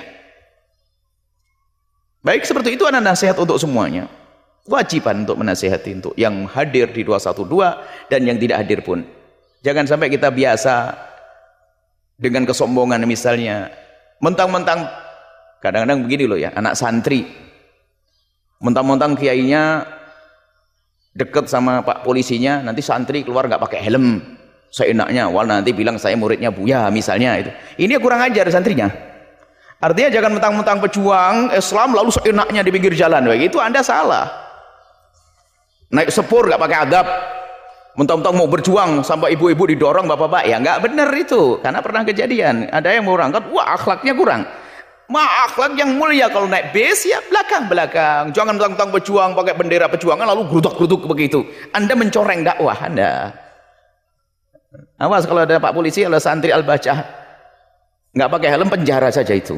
Baik, seperti itu ada nasihat untuk semuanya. Wajiban untuk menasihati untuk yang hadir di 212 dan yang tidak hadir pun. Jangan sampai kita biasa dengan kesombongan, misalnya mentang-mentang, kadang-kadang begini loh ya, anak santri mentang-mentang kiainya deket sama pak polisinya, nanti santri keluar nggak pakai helm seenaknya, wal nanti bilang saya muridnya Buya misalnya. Ini kurang ajar santrinya. Artinya jangan mentang-mentang pejuang Islam lalu seenaknya di pinggir jalan, begitu Anda salah. Naik sepur nggak pakai adab, mentang-mentang mau berjuang sampai ibu-ibu didorong bapak-bapak, ya nggak benar itu. Karena pernah kejadian, ada yang mau berangkat, wah akhlaknya kurang. Akhlak yang mulia kalau naik bis ya belakang-belakang. Jangan mentang-mentang berjuang pakai bendera perjuangan lalu geruduk-geruduk begitu. Anda mencoreng dakwah Anda. Awas kalau ada pak polisi, kalau santri al-bacah nggak pakai helm, penjara saja itu.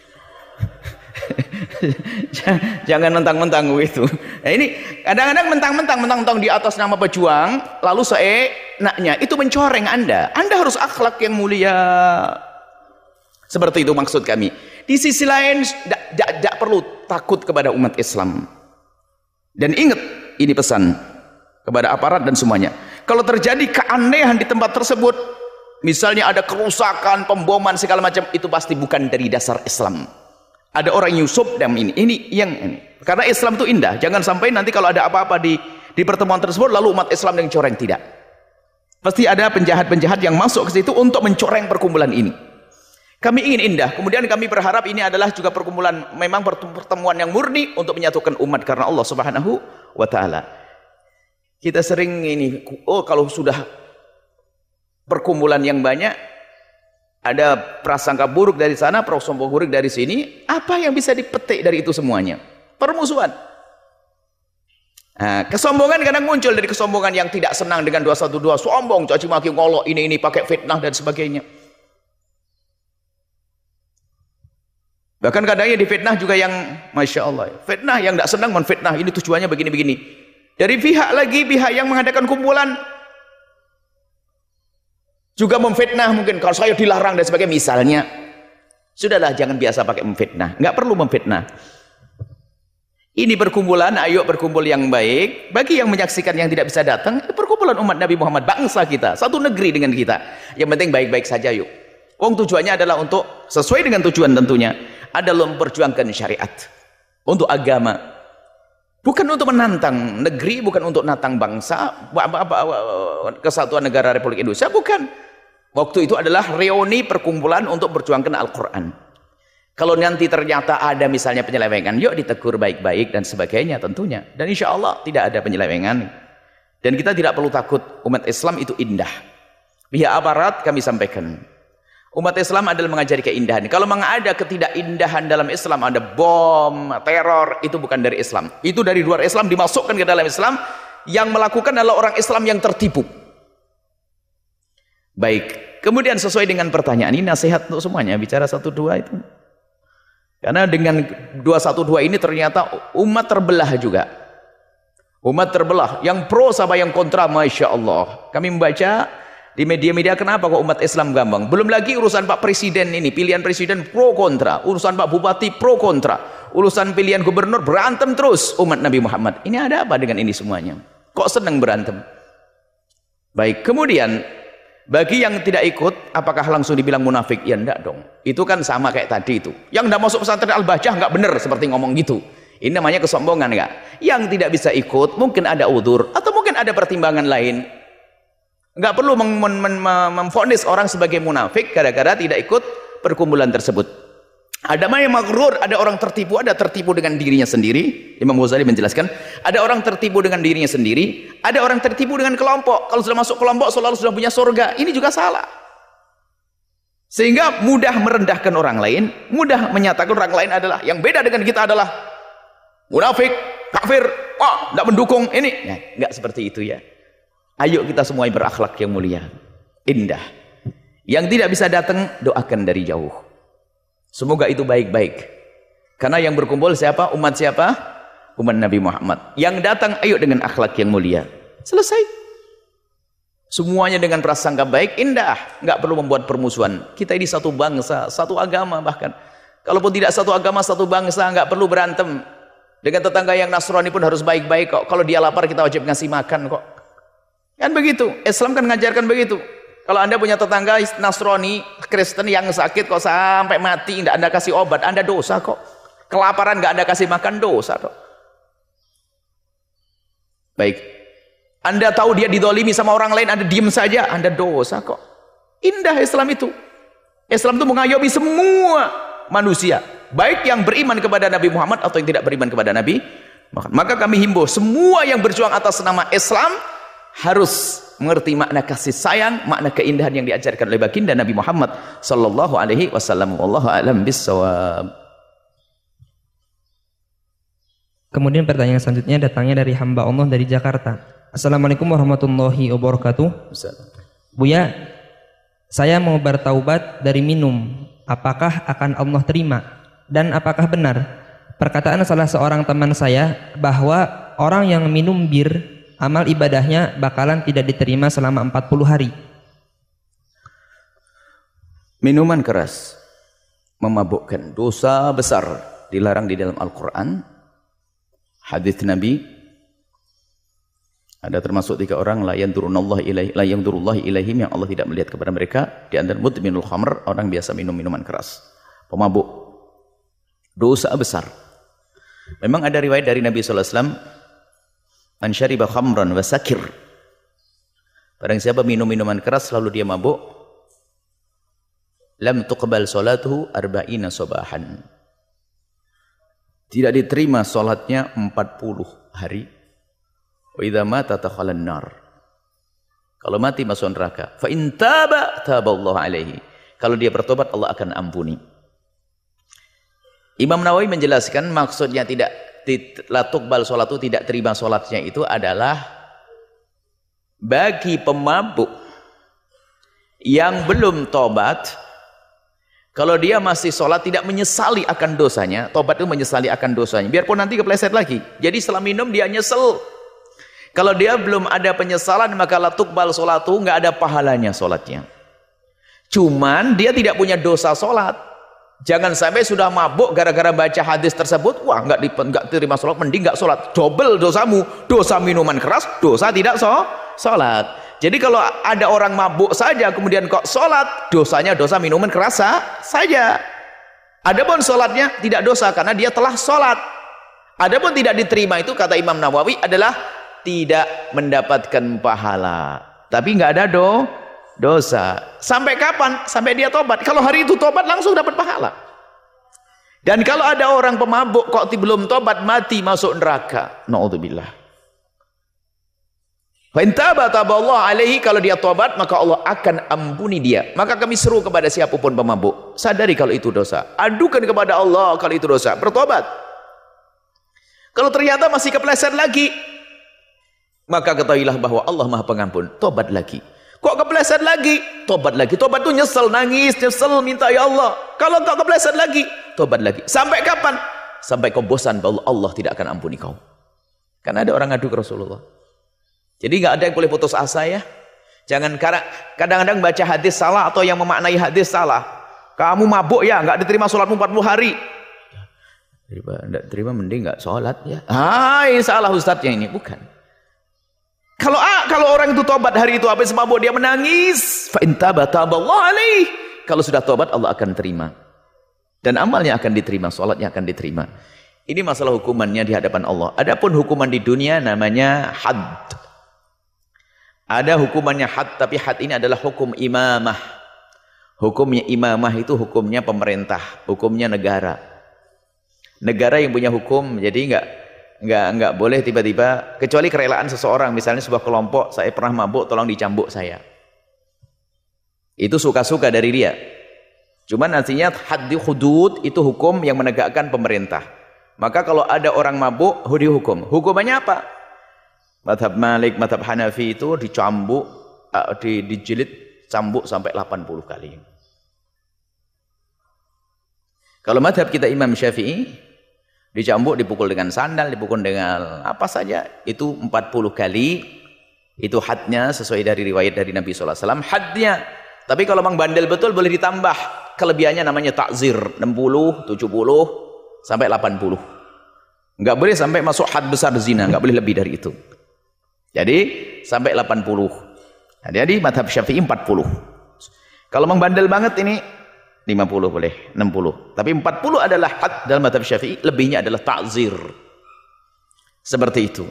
Jangan mentang-mentang begitu. Nah ini kadang-kadang mentang-mentang di atas nama pejuang lalu seenaknya, itu mencoreng Anda. Anda harus akhlak yang mulia. Seperti itu maksud kami. Di sisi lain tidak perlu takut kepada umat Islam. Dan ingat, ini pesan kepada aparat dan semuanya. Kalau terjadi keanehan di tempat tersebut, misalnya ada kerusakan, pemboman segala macam, itu pasti bukan dari dasar Islam. Ada orang Yusuf dan ini yang ini. Karena Islam itu indah. Jangan sampai nanti kalau ada apa-apa di pertemuan tersebut lalu umat Islam yang coreng, tidak. Pasti ada penjahat-penjahat yang masuk ke situ untuk mencoreng perkumpulan ini. Kami ingin indah. Kemudian kami berharap ini adalah juga perkumpulan, memang pertemuan yang murni untuk menyatukan umat karena Allah Subhanahu wa taala. Kita sering ini, kalau sudah perkumpulan yang banyak, ada prasangka buruk dari sana, prasangka buruk dari sini, apa yang bisa dipetik dari itu semuanya? Permusuhan. Nah, kesombongan kadang muncul dari kesombongan yang tidak senang dengan 212, sombong, caci maki, ngolok, ini pakai fitnah dan sebagainya. Bahkan kadangnya difitnah juga yang Masya Allah, fitnah yang tidak senang menfitnah, ini tujuannya begini-begini. Dari pihak yang mengadakan kumpulan juga memfitnah, mungkin kalau saya dilarang dan sebagainya misalnya. Sudahlah, jangan biasa pakai memfitnah, nggak perlu memfitnah. Ini perkumpulan, ayo berkumpul yang baik. Bagi yang menyaksikan yang tidak bisa datang, perkumpulan umat Nabi Muhammad, bangsa kita, satu negeri dengan kita. Yang penting baik-baik saja yuk. Wong tujuannya adalah untuk sesuai dengan tujuan tentunya, adalah memperjuangkan syariat untuk agama, bukan untuk menantang negeri, bukan untuk menantang bangsa, kesatuan negara Republik Indonesia, bukan. Waktu itu adalah reuni perkumpulan untuk berjuangkan Al-Quran. Kalau nanti ternyata ada misalnya penyelewengan, yuk ditegur baik-baik dan sebagainya tentunya. Dan insya Allah tidak ada penyelewengan. Dan kita tidak perlu takut, umat Islam itu indah. Pihak aparat kami sampaikan, umat Islam adalah mengajari keindahan. Kalau memang ada ketidakindahan dalam Islam, ada bom, teror, itu bukan dari Islam. Itu dari luar Islam dimasukkan ke dalam Islam. Yang melakukan adalah orang Islam yang tertipu. Baik, kemudian sesuai dengan pertanyaan ini, nasihat untuk semuanya, bicara 1-2 itu. Karena dengan 212 ini ternyata umat terbelah juga. Umat terbelah, yang pro sama yang kontra, Masya Allah. Kami membaca di media-media, kenapa kok umat Islam gampang? Belum lagi urusan Pak Presiden ini, pilihan Presiden pro kontra, urusan Pak Bupati pro kontra, urusan pilihan gubernur berantem terus umat Nabi Muhammad. Ini ada apa dengan ini semuanya? Kok senang berantem? Baik, kemudian bagi yang tidak ikut, apakah langsung dibilang munafik? Ya enggak dong. Itu kan sama kayak tadi itu. Yang enggak masuk pesantren Al-Bahjah enggak benar seperti ngomong gitu. Ini namanya kesombongan enggak? Yang tidak bisa ikut mungkin ada udzur atau mungkin ada pertimbangan lain. Enggak perlu memvonis orang sebagai munafik gara-gara tidak ikut perkumpulan tersebut. Ada yang maghrur, ada orang tertipu, ada tertipu dengan dirinya sendiri. Imam Ghazali menjelaskan, ada orang tertipu dengan dirinya sendiri, ada orang tertipu dengan kelompok. Kalau sudah masuk kelompok selalu sudah punya surga. Ini juga salah. Sehingga mudah merendahkan orang lain, mudah menyatakan orang lain adalah yang beda dengan kita adalah munafik, kafir, tidak mendukung ini. Nah, enggak seperti itu ya. Ayo kita semua berakhlak yang mulia, indah. Yang tidak bisa datang, doakan dari jauh. Semoga itu baik-baik. Karena yang berkumpul siapa? Umat siapa? Umat Nabi Muhammad. Yang datang, ayo dengan akhlak yang mulia. Selesai. Semuanya dengan prasangka baik, indah. Enggak perlu membuat permusuhan. Kita ini satu bangsa, satu agama bahkan. Kalaupun tidak satu agama, satu bangsa, enggak perlu berantem. Dengan tetangga yang Nasrani pun harus baik-baik kok. Kalau dia lapar, kita wajib ngasih makan kok. Kan begitu. Islam kan mengajarkan begitu. Kalau Anda punya tetangga Nasrani, Kristen yang sakit kok sampai mati, tidak Anda kasih obat, Anda dosa kok. Kelaparan nggak Anda kasih makan, dosa kok. Baik. Anda tahu dia didolimi sama orang lain, Anda diem saja, Anda dosa kok. Indah Islam itu. Islam itu mengayomi semua manusia, baik yang beriman kepada Nabi Muhammad atau yang tidak beriman kepada Nabi. Maka kami himbau semua yang berjuang atas nama Islam harus mengerti makna kasih sayang, makna keindahan yang diajarkan oleh baginda Nabi Muhammad sallallahu alaihi wasallam. Wallahu a'lam bissawab. Kemudian pertanyaan selanjutnya datangnya dari hamba Allah dari Jakarta. Assalamualaikum warahmatullahi wabarakatuh. Buya, saya mau bertaubat dari minum. Apakah akan Allah terima? Dan apakah benar perkataan salah seorang teman saya bahwa orang yang minum bir amal ibadahnya bakalan tidak diterima selama 40 hari. Minuman keras memabukkan, dosa besar, dilarang di dalam Al-Quran. Hadis Nabi ada termasuk 3 orang la yandurullahi ilaihim, yang Allah tidak melihat kepada mereka. Di antara mudminul khamr, orang biasa minum minuman keras, pemabuk, dosa besar. Memang ada riwayat dari Nabi sallallahu alaihi wasallam, man syariba khamran wa sakir, barang siapa minum minuman keras lalu dia mabuk, lam tuqbal salatuhu arba'ina sabahan, tidak diterima salatnya 40 hari. Wa idza mata takhalan nar, kalau mati masuk neraka. Fa in taba taballahu alaihi, kalau dia bertobat Allah akan ampuni. Imam Nawawi menjelaskan maksudnya la tuqbal salatu, tidak terima salatnya itu adalah bagi pemabuk yang belum tobat, Kalau dia masih sholat tidak menyesali akan dosanya, tobat itu menyesali akan dosanya. Biarpun nanti kepleset lagi. Jadi setelah minum dia nyesel. Kalau dia belum ada penyesalan maka la tuqbal sholatu, nggak ada pahalanya sholatnya. Cuman dia tidak punya dosa sholat. Jangan sampai sudah mabuk gara-gara baca hadis tersebut, wah nggak terima sholat, mending nggak sholat. Double dosamu, dosa minuman keras, dosa tidak sholat. Jadi kalau ada orang mabuk saja kemudian kok sholat, dosanya dosa minuman keras saja. Adapun sholatnya tidak dosa karena dia telah sholat. Adapun tidak diterima itu kata Imam Nawawi adalah tidak mendapatkan pahala. Tapi nggak ada dosa. Sampai kapan? Sampai dia tobat. Kalau hari itu tobat langsung dapat pahala. Dan kalau ada orang pemabuk kok belum tobat mati masuk neraka. Na'udzubillah. Allah alaihi, kalau dia tobat maka Allah akan ampuni dia. Maka kami seru kepada siapapun pemabuk, sadari kalau itu dosa, adukan kepada Allah kalau itu dosa, bertobat. Kalau ternyata masih kepleset lagi, maka ketahuilah bahwa Allah Maha Pengampun, tobat lagi. Kok kepleset lagi? Tobat lagi. Tobat itu nyesel, nangis, nyesel, minta ya Allah. Kalau kau kepleset lagi, tobat lagi. Sampai kapan? Sampai kau bosan bahwa Allah tidak akan ampuni kau. Karena ada orang ngadu ke Rasulullah. Jadi nggak ada yang boleh putus asa ya. Jangan kadang-kadang baca hadis salah atau yang memaknai hadis salah. Kamu mabuk ya, nggak diterima sholatmu 40 hari. Nggak terima mending nggak sholat ya. Hai, salah ustadznya ini, bukan. Kalau orang itu tobat hari itu habis mabuk dia menangis, fa in taba taballahu alaihi. Kalau sudah tobat Allah akan terima. Dan amalnya akan diterima, sholatnya akan diterima. Ini masalah hukumannya di hadapan Allah. Adapun hukuman di dunia namanya had. Ada hukumannya had, tapi had ini adalah hukum imamah. Hukumnya imamah itu hukumnya pemerintah, hukumnya negara. Negara yang punya hukum, jadi enggak boleh tiba-tiba, kecuali kerelaan seseorang, misalnya sebuah kelompok, saya pernah mabuk, tolong dicambuk saya. Itu suka-suka dari dia. Cuman artinya haddi hudud itu hukum yang menegakkan pemerintah. Maka kalau ada orang mabuk, dihukum. Hukumannya apa? Madhab Malik, madhab Hanafi itu dicambuk, dijilid, cambuk sampai 80 kali. Kalau madhab kita Imam Syafi'i, dicambuk, dipukul dengan sandal, dipukul dengan apa saja, itu 40 kali. Itu hadnya sesuai dari riwayat dari Nabi SAW, hadnya. Tapi kalau memang bandel betul boleh ditambah. Kelebihannya namanya takzir, 60, 70, sampai 80. Enggak boleh sampai masuk had besar zina, enggak boleh lebih dari itu. Jadi sampai 80. Nah, jadi madhab Syafi'i 40. Kalau memang bandel banget ini 50 boleh, 60. Tapi 40 adalah had dalam madhab Syafi'i, lebihnya adalah ta'zir. Seperti itu.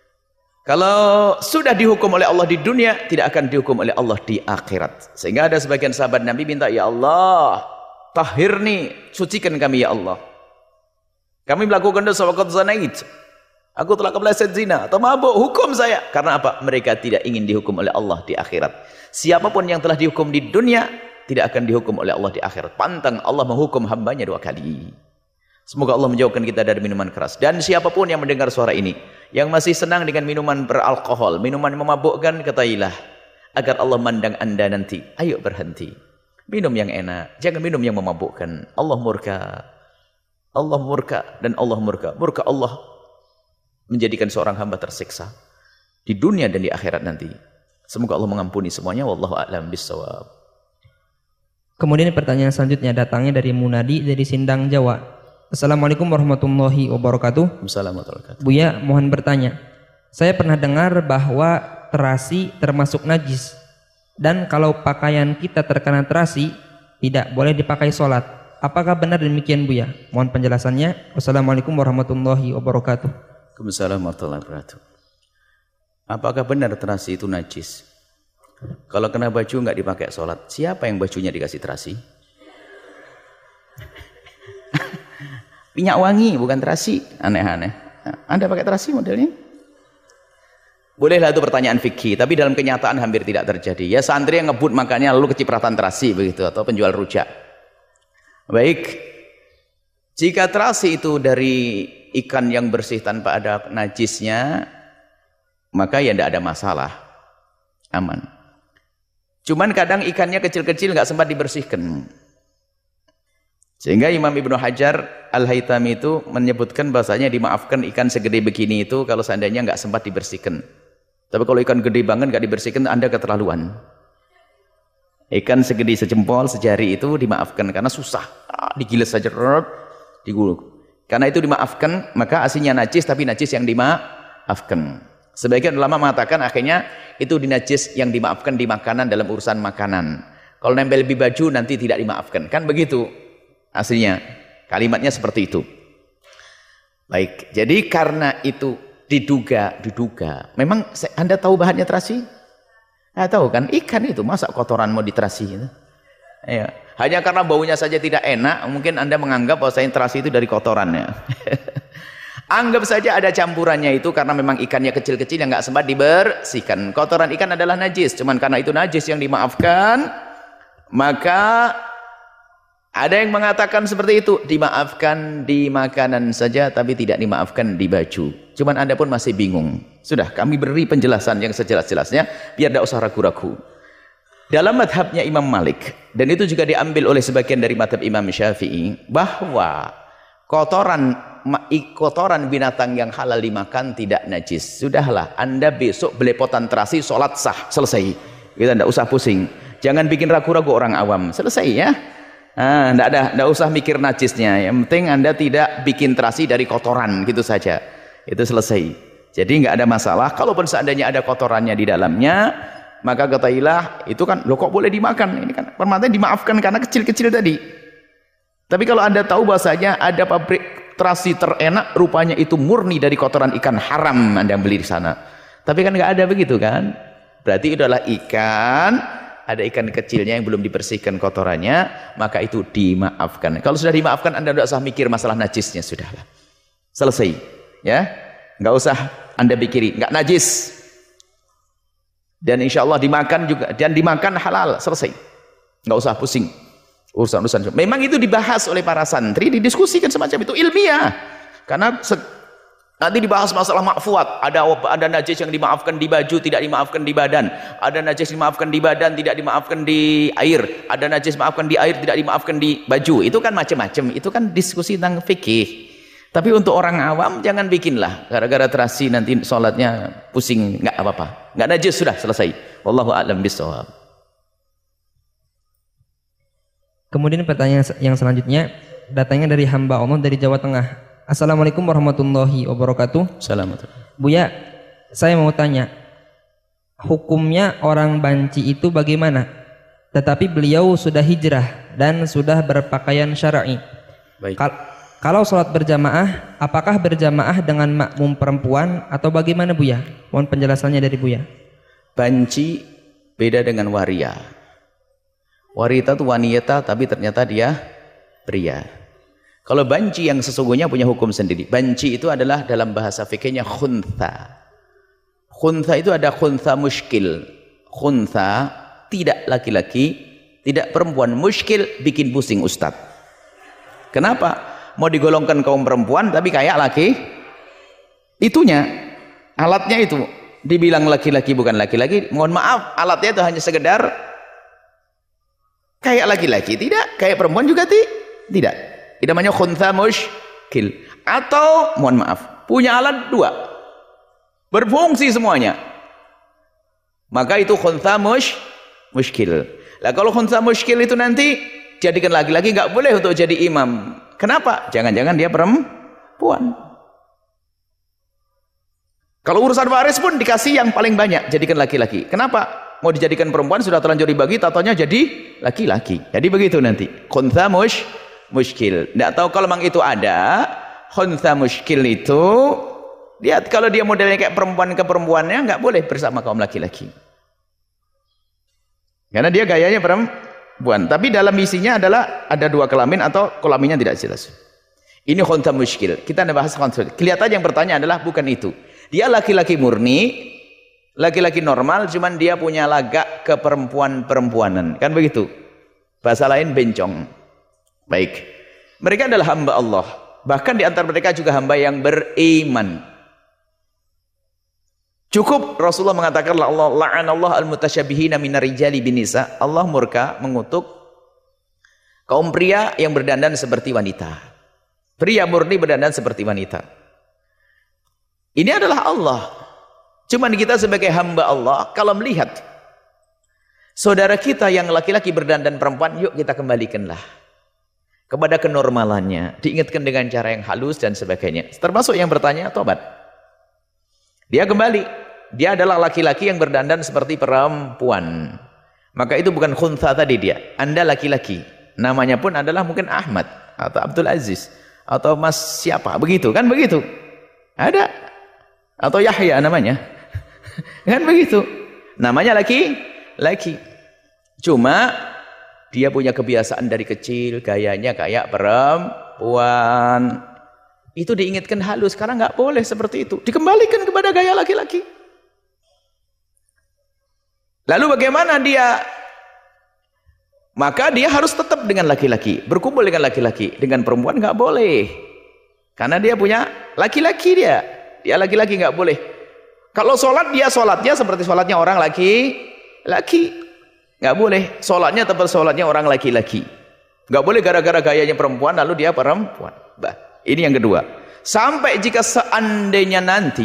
Kalau sudah dihukum oleh Allah di dunia, tidak akan dihukum oleh Allah di akhirat. Sehingga ada sebagian sahabat Nabi minta, ya Allah, tahhirni, sucikan kami ya Allah. Kami melakukan dosa waqad zanait. Aku telah kepleset zina atau mabuk, hukum saya. Karena apa? Mereka tidak ingin dihukum oleh Allah di akhirat. Siapapun yang telah dihukum di dunia tidak akan dihukum oleh Allah di akhirat. Pantang Allah menghukum hambanya 2 kali. Semoga Allah menjauhkan kita dari minuman keras. Dan siapapun yang mendengar suara ini, yang masih senang dengan minuman beralkohol, minuman memabukkan, ketahuilah agar Allah mandang anda nanti, ayo berhenti. Minum yang enak, jangan minum yang memabukkan. Allah murka. Allah murka dan Allah murka. Murka Allah menjadikan seorang hamba tersiksa di dunia dan di akhirat nanti. Semoga Allah mengampuni semuanya. Wallahu a'lam bishawab. Kemudian pertanyaan selanjutnya datangnya dari Munadi dari Sindang, Jawa. Assalamualaikum warahmatullahi wabarakatuh. Assalamualaikum. Buya, mohon bertanya. Saya pernah dengar bahwa terasi termasuk najis. Dan kalau pakaian kita terkena terasi, tidak boleh dipakai sholat. Apakah benar demikian, Buya? Mohon penjelasannya. Wassalamualaikum warahmatullahi wabarakatuh. Waalaikumsalam warahmatullahi wabarakatuh. Apakah benar terasi itu najis? Kalau kena baju nggak dipakai sholat, siapa yang bajunya dikasih terasi? Minyak wangi bukan terasi, aneh-aneh. Anda pakai terasi modelnya? Bolehlah itu pertanyaan fikih, tapi dalam kenyataan hampir tidak terjadi. Ya santri yang ngebut makannya lalu kecipratan terasi begitu, atau penjual rujak. Baik, jika terasi itu dari ikan yang bersih tanpa ada najisnya, maka ya tidak ada masalah, aman. Cuman kadang ikannya kecil-kecil nggak sempat dibersihkan. Sehingga Imam Ibnu Hajar Al-Haytami itu menyebutkan bahasanya dimaafkan ikan segede begini itu kalau seandainya nggak sempat dibersihkan. Tapi kalau ikan gede banget nggak dibersihkan, Anda keterlaluan. Ikan segede sejempol, sejari itu dimaafkan karena susah. Digiles saja, digulung. Karena itu dimaafkan, maka aslinya najis tapi najis yang dimaafkan. Sebagian ulama mengatakan akhirnya itu dinajis yang dimaafkan di makanan dalam urusan makanan. Kalau nempel di baju nanti tidak dimaafkan. Kan begitu aslinya. Kalimatnya seperti itu. Baik, jadi karena itu diduga. Memang Anda tahu bahannya terasi? Tahu kan? Ikan itu, masa kotoran mau diterasi? Ya. Hanya karena baunya saja tidak enak, mungkin Anda menganggap bahwa terasi itu dari kotorannya. Anggap saja ada campurannya itu karena memang ikannya kecil-kecil yang nggak sempat dibersihkan. Kotoran ikan adalah najis, cuman karena itu najis yang dimaafkan, maka ada yang mengatakan seperti itu, dimaafkan di makanan saja tapi tidak dimaafkan di baju. Cuman Anda pun masih bingung. Sudah, kami beri penjelasan yang sejelas-jelasnya biar tidak usah ragu-ragu. Dalam madhabnya Imam Malik, dan itu juga diambil oleh sebagian dari madhab Imam Syafi'i, bahwa kotoran binatang yang halal dimakan tidak najis. Sudahlah, Anda besok belepotan terasi, sholat sah, selesai. Kita tidak usah pusing. Jangan bikin ragu-ragu orang awam. Selesai ya. Tidak usah mikir najisnya. Yang penting Anda tidak bikin terasi dari kotoran, gitu saja. Itu selesai. Jadi nggak ada masalah. Kalaupun seandainya ada kotorannya di dalamnya, maka katailah itu kan, loh kok boleh dimakan? Ini kan permatanya dimaafkan karena kecil-kecil tadi. Tapi kalau Anda tahu bahasanya ada pabrik terasi terenak, rupanya itu murni dari kotoran ikan, haram Anda beli di sana. Tapi kan nggak ada begitu kan? Berarti itu adalah ikan, ada ikan kecilnya yang belum dibersihkan kotorannya, maka itu dimaafkan. Kalau sudah dimaafkan, Anda tidak usah mikir masalah najisnya, sudahlah. Selesai, ya. Nggak usah Anda pikiri, nggak najis. Dan insya Allah dimakan juga, dan dimakan halal, selesai. Nggak usah pusing. Urusan-urusan. Memang itu dibahas oleh para santri, didiskusikan semacam itu ilmiah. Karena nanti dibahas masalah ma'fuat. Ada najis yang dimaafkan di baju, tidak dimaafkan di badan. Ada najis dimaafkan di badan, tidak dimaafkan di air. Ada najis dimaafkan di air, tidak dimaafkan di baju. Itu kan macam-macam. Itu kan diskusi tentang fikih. Tapi untuk orang awam jangan bikinlah. Gara-gara terasi nanti sholatnya pusing, nggak apa-apa. Nggak najis, sudah selesai. Wallahu a'lam bishawab. Kemudian pertanyaan yang selanjutnya datangnya dari hamba Allah dari Jawa Tengah. Assalamualaikum warahmatullahi wabarakatuh. Assalamualaikum. Buya, saya mau tanya, hukumnya orang banci itu bagaimana? Tetapi beliau sudah hijrah dan sudah berpakaian syar'i. Baik. Kalau sholat berjamaah, apakah berjamaah dengan makmum perempuan atau bagaimana Buya? Mohon penjelasannya dari Buya. Banci beda dengan waria. Wanita itu wanita tapi ternyata dia pria. Kalau banci yang sesungguhnya punya hukum sendiri. Banci itu adalah dalam bahasa fikihnya khuntha. Khuntha itu ada khuntha muskil. Khuntha tidak laki-laki, tidak perempuan. Muskil bikin pusing Ustadz. Kenapa? Mau digolongkan kaum perempuan tapi kayak laki. Itunya, alatnya itu. Dibilang laki-laki bukan laki-laki. Mohon maaf, alatnya itu hanya sekedar kayak laki-laki, tidak. Kayak perempuan juga tidak. Itu namanya khuntha muskil. Atau, mohon maaf, punya alat dua. Berfungsi semuanya. Maka itu khuntha muskil. Lah kalau khuntha muskil itu nanti jadikan laki-laki, nggak boleh untuk jadi imam. Kenapa? Jangan-jangan dia perempuan. Kalau urusan waris pun dikasih yang paling banyak, jadikan laki-laki. Kenapa? Mau dijadikan perempuan sudah terlanjur dibagi, tatonya jadi laki-laki. Jadi begitu nanti. Khuntha muskil. Tidak tahu kalau memang itu ada. Khuntha muskil itu, lihat kalau dia modelnya kayak perempuan ke perempuannya, nggak boleh bersama kaum laki-laki. Karena dia gayanya perempuan. Tapi dalam isinya adalah ada dua kelamin atau kelaminnya tidak jelas. Ini khuntha muskil. Kita bahas khuntha. Kelihatan yang bertanya adalah bukan itu. Dia laki-laki murni, laki-laki normal, cuman dia punya lagak ke perempuanan. Kan begitu. Bahasa lain bencong. Baik. Mereka adalah hamba Allah. Bahkan di antara mereka juga hamba yang beriman. Cukup Rasulullah mengatakan la'anallahu al-mutasyabihina minar rijali bin nisa. Allah murka mengutuk Kaum pria yang berdandan seperti wanita. Pria murni berdandan seperti wanita. Ini adalah Allah. Cuman kita sebagai hamba Allah, kalau melihat saudara kita yang laki-laki berdandan perempuan, yuk kita kembalikanlah kepada kenormalannya. Diingatkan dengan cara yang halus dan sebagainya. Termasuk yang bertanya, tobat. Dia kembali. Dia adalah laki-laki yang berdandan seperti perempuan. Maka itu bukan khuntha tadi dia. Anda laki-laki. Namanya pun adalah mungkin Ahmad atau Abdul Aziz atau Mas siapa. Begitu kan begitu. Ada. Atau Yahya namanya. Kan begitu. Namanya laki-laki. Cuma dia punya kebiasaan dari kecil, gayanya kayak perempuan. Itu diingatkan halus, karena nggak boleh seperti itu. Dikembalikan kepada gaya laki-laki. Lalu bagaimana dia? Maka dia harus tetap dengan laki-laki, berkumpul dengan laki-laki. Dengan perempuan nggak boleh. Karena dia punya laki-laki dia. Dia laki-laki nggak boleh. Kalau sholat, dia sholatnya seperti sholatnya orang laki-laki. Nggak boleh. Sholatnya tetap sholatnya orang laki-laki. Nggak boleh gara-gara gayanya perempuan, lalu dia perempuan. Ini yang kedua. Sampai jika seandainya nanti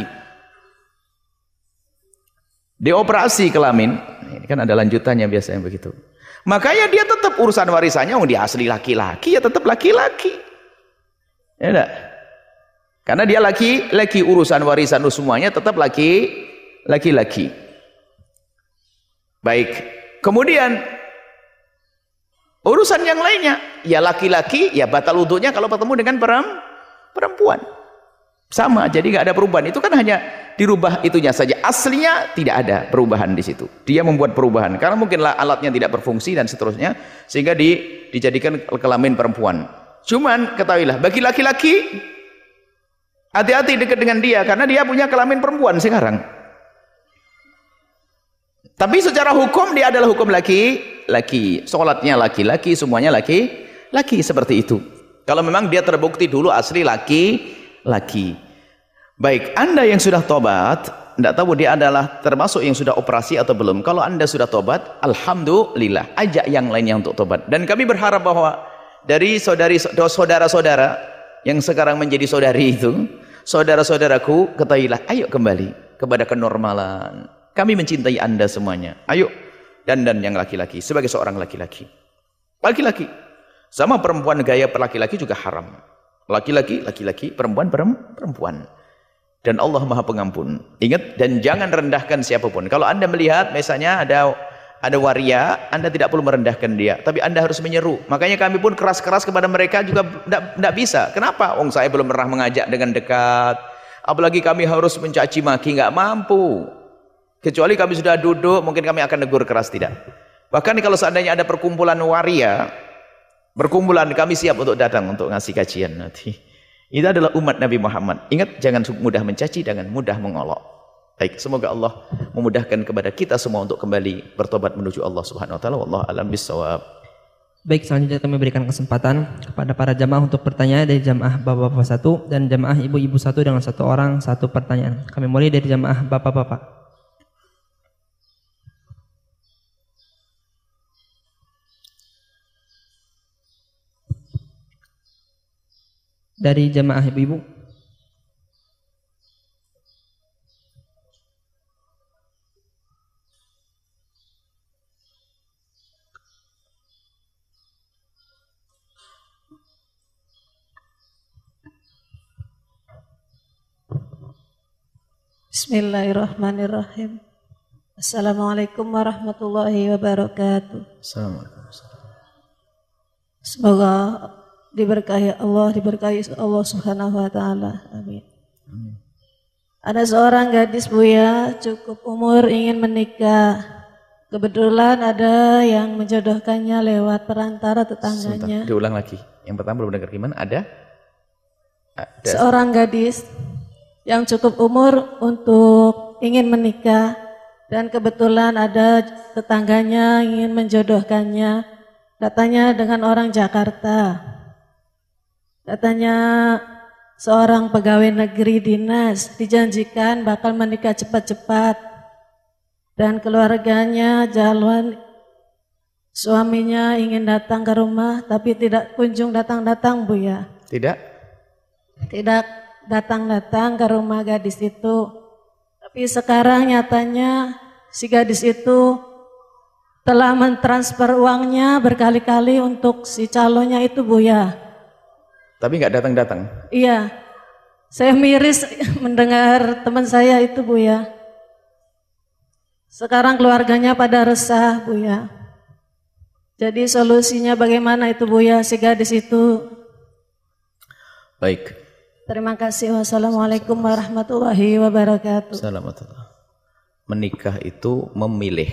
dioperasi kelamin, ini kan ada lanjutannya biasanya begitu. Makanya dia tetap urusan warisannya, dia asli laki-laki, ya tetap laki-laki. Ya enggak? Karena dia laki-laki, urusan warisan semuanya tetap laki-laki. Baik. Kemudian urusan yang lainnya, ya laki-laki, ya batal wudhunya kalau bertemu dengan perempuan. Sama, jadi nggak ada perubahan. Itu kan hanya dirubah itunya saja. Aslinya tidak ada perubahan di situ. Dia membuat perubahan karena mungkinlah alatnya tidak berfungsi dan seterusnya, sehingga dijadikan kelamin perempuan. Cuman ketahuilah, bagi laki-laki hati-hati dekat dengan dia karena dia punya kelamin perempuan sekarang. Tapi secara hukum dia adalah hukum laki-laki. Sholatnya laki-laki, semuanya laki-laki seperti itu. Kalau memang dia terbukti dulu asli laki-laki. Baik, Anda yang sudah tobat, tidak tahu dia adalah termasuk yang sudah operasi atau belum. Kalau Anda sudah tobat, alhamdulillah, ajak yang lainnya untuk tobat. Dan kami berharap bahwa dari saudara-saudara yang sekarang menjadi saudari itu, saudara-saudaraku, ketahuilah, ayo kembali kepada kenormalan. Kami mencintai Anda semuanya. Ayo, dandan yang laki-laki sebagai seorang laki-laki. Laki-laki sama perempuan, gaya laki-laki juga haram. Laki-laki, perempuan. Dan Allah Maha Pengampun. Ingat, dan jangan rendahkan siapapun. Kalau Anda melihat misalnya ada waria, Anda tidak perlu merendahkan dia, tapi Anda harus menyeru. Makanya kami pun keras-keras kepada mereka juga tidak bisa. Kenapa? Saya belum pernah mengajak dengan dekat. Apalagi kami harus mencaci maki, nggak mampu. Kecuali kami sudah duduk, mungkin kami akan negur keras, tidak. Bahkan kalau seandainya ada perkumpulan waria, kami siap untuk datang untuk ngasih kajian nanti. Itu adalah umat Nabi Muhammad. Ingat, jangan mudah mencaci, jangan mudah mengolok. Baik, semoga Allah memudahkan kepada kita semua untuk kembali bertobat menuju Allah Subhanahu wa taala. Wallahu a'lam bissawab. Baik, selanjutnya kami berikan kesempatan kepada para jamaah untuk bertanya dari jamaah bapak-bapak satu dan jamaah ibu-ibu satu dengan satu orang satu pertanyaan. Kami mulai dari jamaah bapak-bapak. Dari jamaah ibu-ibu. Bismillahirrahmanirrahim. Assalamualaikum warahmatullahi wabarakatuh. Assalamualaikum. Semoga diberkahi Allah Subhanahu wa taala. Amin. Ada seorang gadis, Buya, cukup umur ingin menikah. Kebetulan ada yang menjodohkannya lewat perantara tetangganya. Sebentar, diulang lagi. Yang pertama belum dengar gimana? Ada seorang gadis yang cukup umur untuk ingin menikah dan kebetulan ada tetangganya ingin menjodohkannya. Katanya dengan orang Jakarta. Katanya seorang pegawai negeri dinas, dijanjikan bakal menikah cepat-cepat dan keluarganya Suaminya ingin datang ke rumah tapi tidak kunjung datang-datang Buya. Tidak? Tidak datang-datang ke rumah gadis itu. Tapi sekarang nyatanya si gadis itu telah mentransfer uangnya berkali-kali untuk si calonnya itu Buya. Tapi nggak datang-datang? Iya. Saya miris mendengar teman saya itu Buya. Sekarang keluarganya pada resah Buya. Jadi solusinya bagaimana itu Buya si gadis itu? Baik. Terima kasih. Wassalamualaikum warahmatullahi wabarakatuh. Assalamualaikum. Menikah itu memilih.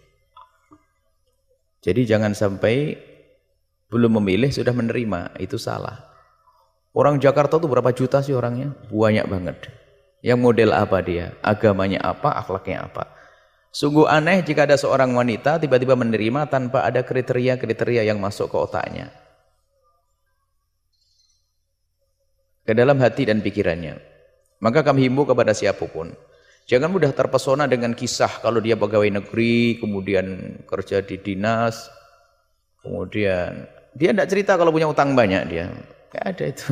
Jadi jangan sampai belum memilih sudah menerima, itu salah. Orang Jakarta tuh berapa juta sih orangnya? Banyak banget. Yang model apa dia? Agamanya apa? Akhlaknya apa? Sungguh aneh jika ada seorang wanita tiba-tiba menerima tanpa ada kriteria-kriteria yang masuk ke otaknya, ke dalam hati dan pikirannya. Maka kami himbau kepada siapapun, jangan mudah terpesona dengan kisah kalau dia pegawai negeri, kemudian kerja di dinas, kemudian dia tidak cerita kalau punya utang banyak dia. Gak ada itu.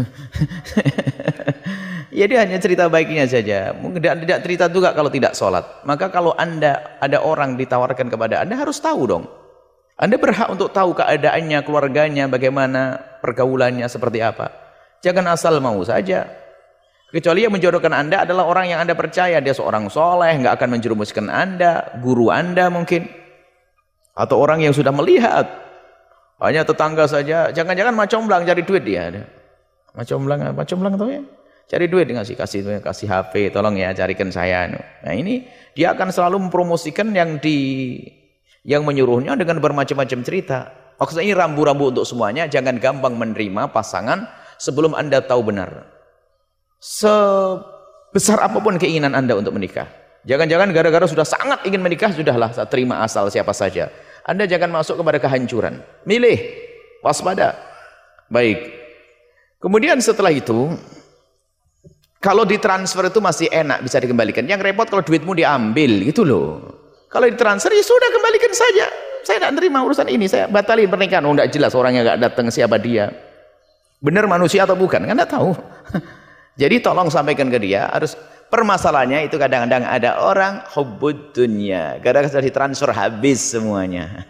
Ya dia hanya cerita baiknya saja. Mungkin tidak cerita juga kalau tidak sholat. Maka kalau Anda ada orang ditawarkan kepada Anda harus tahu dong. Anda berhak untuk tahu keadaannya, keluarganya, bagaimana pergaulannya, seperti apa. Jangan asal mau saja. Kecuali yang menjodohkan Anda adalah orang yang Anda percaya. Dia seorang soleh, nggak akan menjerumuskan Anda, guru Anda mungkin. Atau orang yang sudah melihat. Hanya tetangga saja. Jangan-jangan macomblang cari duit dia. Macomblang tahu ya? Cari duit kasih HP, tolong ya carikan saya. Nah ini dia akan selalu mempromosikan yang menyuruhnya dengan bermacam-macam cerita. Maksudnya ini rambu-rambu untuk semuanya. Jangan gampang menerima pasangan sebelum Anda tahu benar. Sebesar apapun keinginan Anda untuk menikah. Jangan-jangan gara-gara sudah sangat ingin menikah, sudahlah saya terima asal siapa saja. Anda jangan masuk kepada kehancuran. Milih, waspada. Baik. Kemudian setelah itu, kalau ditransfer itu masih enak bisa dikembalikan. Yang repot kalau duitmu diambil gitu loh. Kalau ditransfer ya sudah kembalikan saja. Saya tidak terima urusan ini, saya batalin pernikahan. Oh tidak jelas orangnya nggak datang, siapa dia. Benar manusia atau bukan? Kan tidak tahu. Jadi tolong sampaikan ke dia, harus permasalahannya itu kadang-kadang ada orang hubbud dunya. Kadang-kadang sudah ditransfer habis semuanya.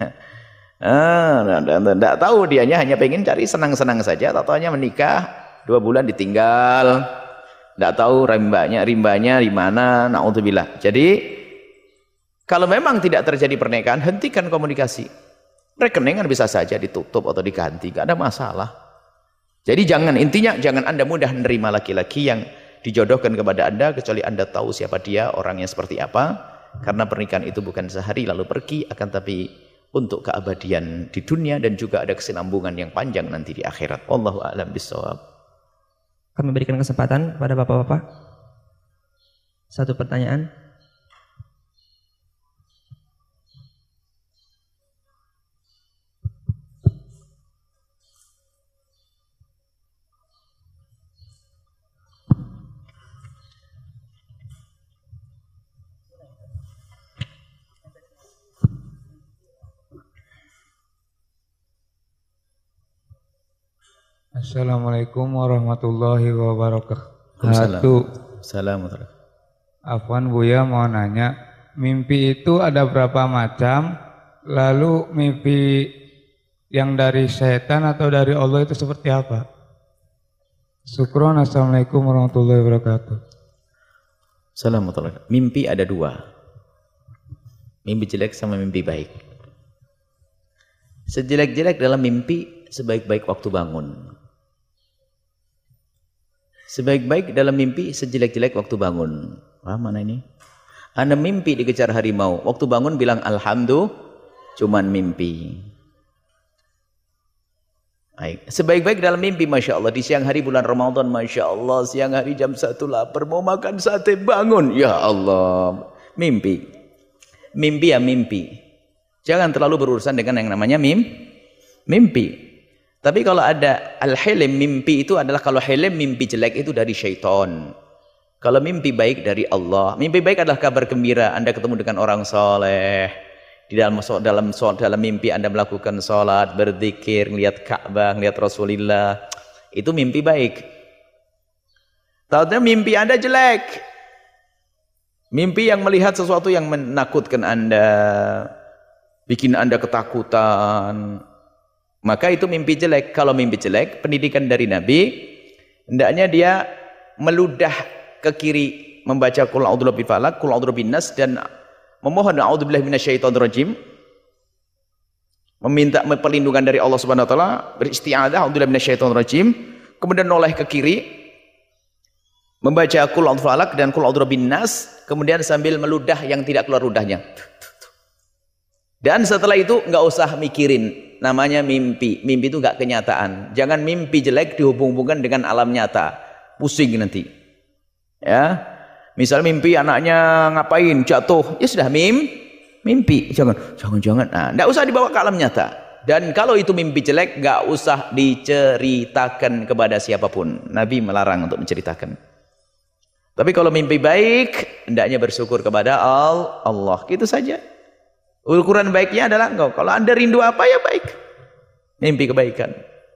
Tidak tahu dianya hanya pengen cari senang-senang saja. Tahu-tahunya menikah 2 bulan ditinggal. Tidak tahu rimbanya di mana, na'udzubillah. Jadi, kalau memang tidak terjadi pernikahan, hentikan komunikasi. Rekening kan bisa saja ditutup atau diganti, tidak ada masalah. Jadi intinya jangan Anda mudah menerima laki-laki yang dijodohkan kepada Anda, kecuali Anda tahu siapa dia, orangnya seperti apa. Karena pernikahan itu bukan sehari lalu pergi, akan tapi untuk keabadian di dunia dan juga ada kesinambungan yang panjang nanti di akhirat. Wallahu a'lam bishawab. Kami berikan kesempatan pada bapak-bapak. Satu pertanyaan. Assalamualaikum warahmatullahi wabarakatuh. Assalamualaikum. Afwan Buya mau nanya, mimpi itu ada berapa macam? Lalu mimpi yang dari setan atau dari Allah itu seperti apa? Syukron. Assalamualaikum warahmatullahi wabarakatuh. Assalamualaikum. Mimpi ada 2. Mimpi jelek sama mimpi baik. Sejelek-jelek dalam mimpi, sebaik-baik waktu bangun. Sebaik-baik dalam mimpi, sejelek-jelek waktu bangun. Wah, mana ini? Anda mimpi dikejar harimau, waktu bangun bilang alhamdulillah, cuman mimpi. Baik. Sebaik-baik dalam mimpi, Masya Allah, di siang hari bulan Ramadan, Masya Allah, siang hari jam 1 lapar, mau makan sate, bangun. Ya Allah, mimpi. Mimpi ya mimpi. Jangan terlalu berurusan dengan yang namanya mimpi. Tapi kalau ada al-hilm, mimpi itu adalah, kalau hilm mimpi jelek itu dari syaitan. Kalau mimpi baik dari Allah. Mimpi baik adalah kabar gembira. Anda ketemu dengan orang soleh Di dalam mimpi Anda melakukan sholat, berzikir, ngelihat Ka'bah, ngelihat Rasulullah, itu mimpi baik. Tahu-tahu mimpi Anda jelek. Mimpi yang melihat sesuatu yang menakutkan Anda, bikin Anda ketakutan, maka itu mimpi jelek. Kalau mimpi jelek, pendidikan dari Nabi, hendaknya dia meludah ke kiri, membaca Qul a'udzu birabbil falaq, Qul a'udzu birabbin nas, dan memohon a'udzubillahi minasyaitonir rajim, meminta perlindungan dari Allah Subhanahu wa taala, beristi'adzah a'udzubillahi minasyaitonir rajim, kemudian noleh ke kiri, membaca Qul a'udzu birabbil falaq dan Qul a'udzu birabbin nas, kemudian sambil meludah yang tidak keluar ludahnya. Dan setelah itu enggak usah mikirin, namanya mimpi. Mimpi itu enggak kenyataan. Jangan mimpi jelek dihubung-hubungkan dengan alam nyata. Pusing nanti. Ya. Misal mimpi anaknya ngapain, jatuh, ya sudah mimpi. Jangan. Nah, enggak usah dibawa ke alam nyata. Dan kalau itu mimpi jelek, enggak usah diceritakan kepada siapapun. Nabi melarang untuk menceritakan. Tapi kalau mimpi baik, hendaknya bersyukur kepada Allah. Gitu saja. Ukuran baiknya adalah engkau. Kalau Anda rindu apa, ya baik. Mimpi kebaikan.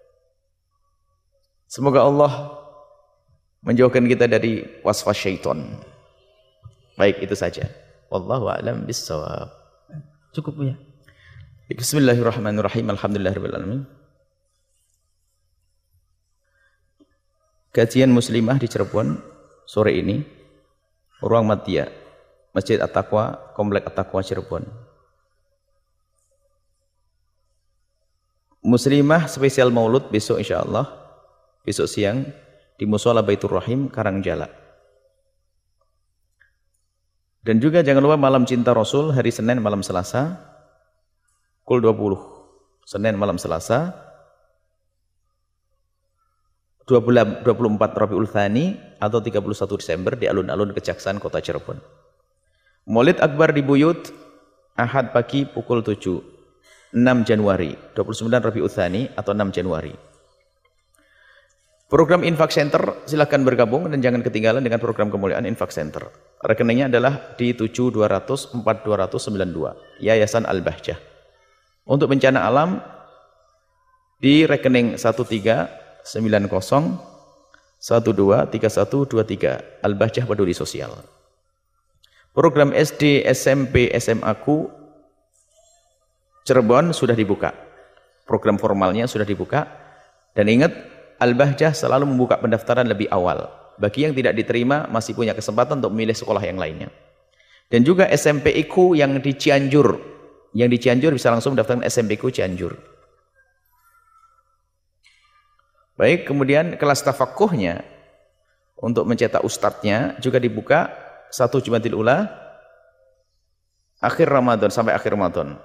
Semoga Allah menjauhkan kita dari waswas syaitan. Baik, itu saja. Wallahu a'lam bissawab. Cukup ya. Bismillahirrahmanirrahim. Alhamdulillahirabbil alamin. Kajian muslimah di Cirebon sore ini, Ruang Madya, Masjid At-Taqwa, Komplek At-Taqwa Cirebon. Muslimah spesial Maulud besok insyaallah, besok siang di Mushola Baitur Rahim Karangjala. Dan juga jangan lupa malam cinta Rasul hari Senin malam Selasa pukul 20. Senin malam Selasa 24 Rabiul Tsani atau 31 Desember di alun-alun Kejaksaan Kota Cirebon. Maulid Akbar di Buyut Ahad pagi pukul 7. 6 Januari, 29 Rabiul Tsani atau 6 Januari. Program Infak Center silakan bergabung dan jangan ketinggalan dengan program kemuliaan Infak Center. Rekeningnya adalah di 72004292 Yayasan Al-Bahjah. Untuk bencana alam di rekening 1390123123 Al-Bahjah Peduli Sosial. Program SD, SMP, SMA-ku Cirebon sudah dibuka. Program formalnya sudah dibuka. Dan ingat, Al-Bahjah selalu membuka pendaftaran lebih awal. Bagi yang tidak diterima masih punya kesempatan untuk memilih sekolah yang lainnya. Dan juga SMP-ku yang di Cianjur. Yang di Cianjur bisa langsung mendaftarkan SMP-ku Cianjur. Baik, kemudian kelas tafakuhnya untuk mencetak ustadznya juga dibuka 1 Jumadil Ula akhir Ramadan sampai akhir Ramadan.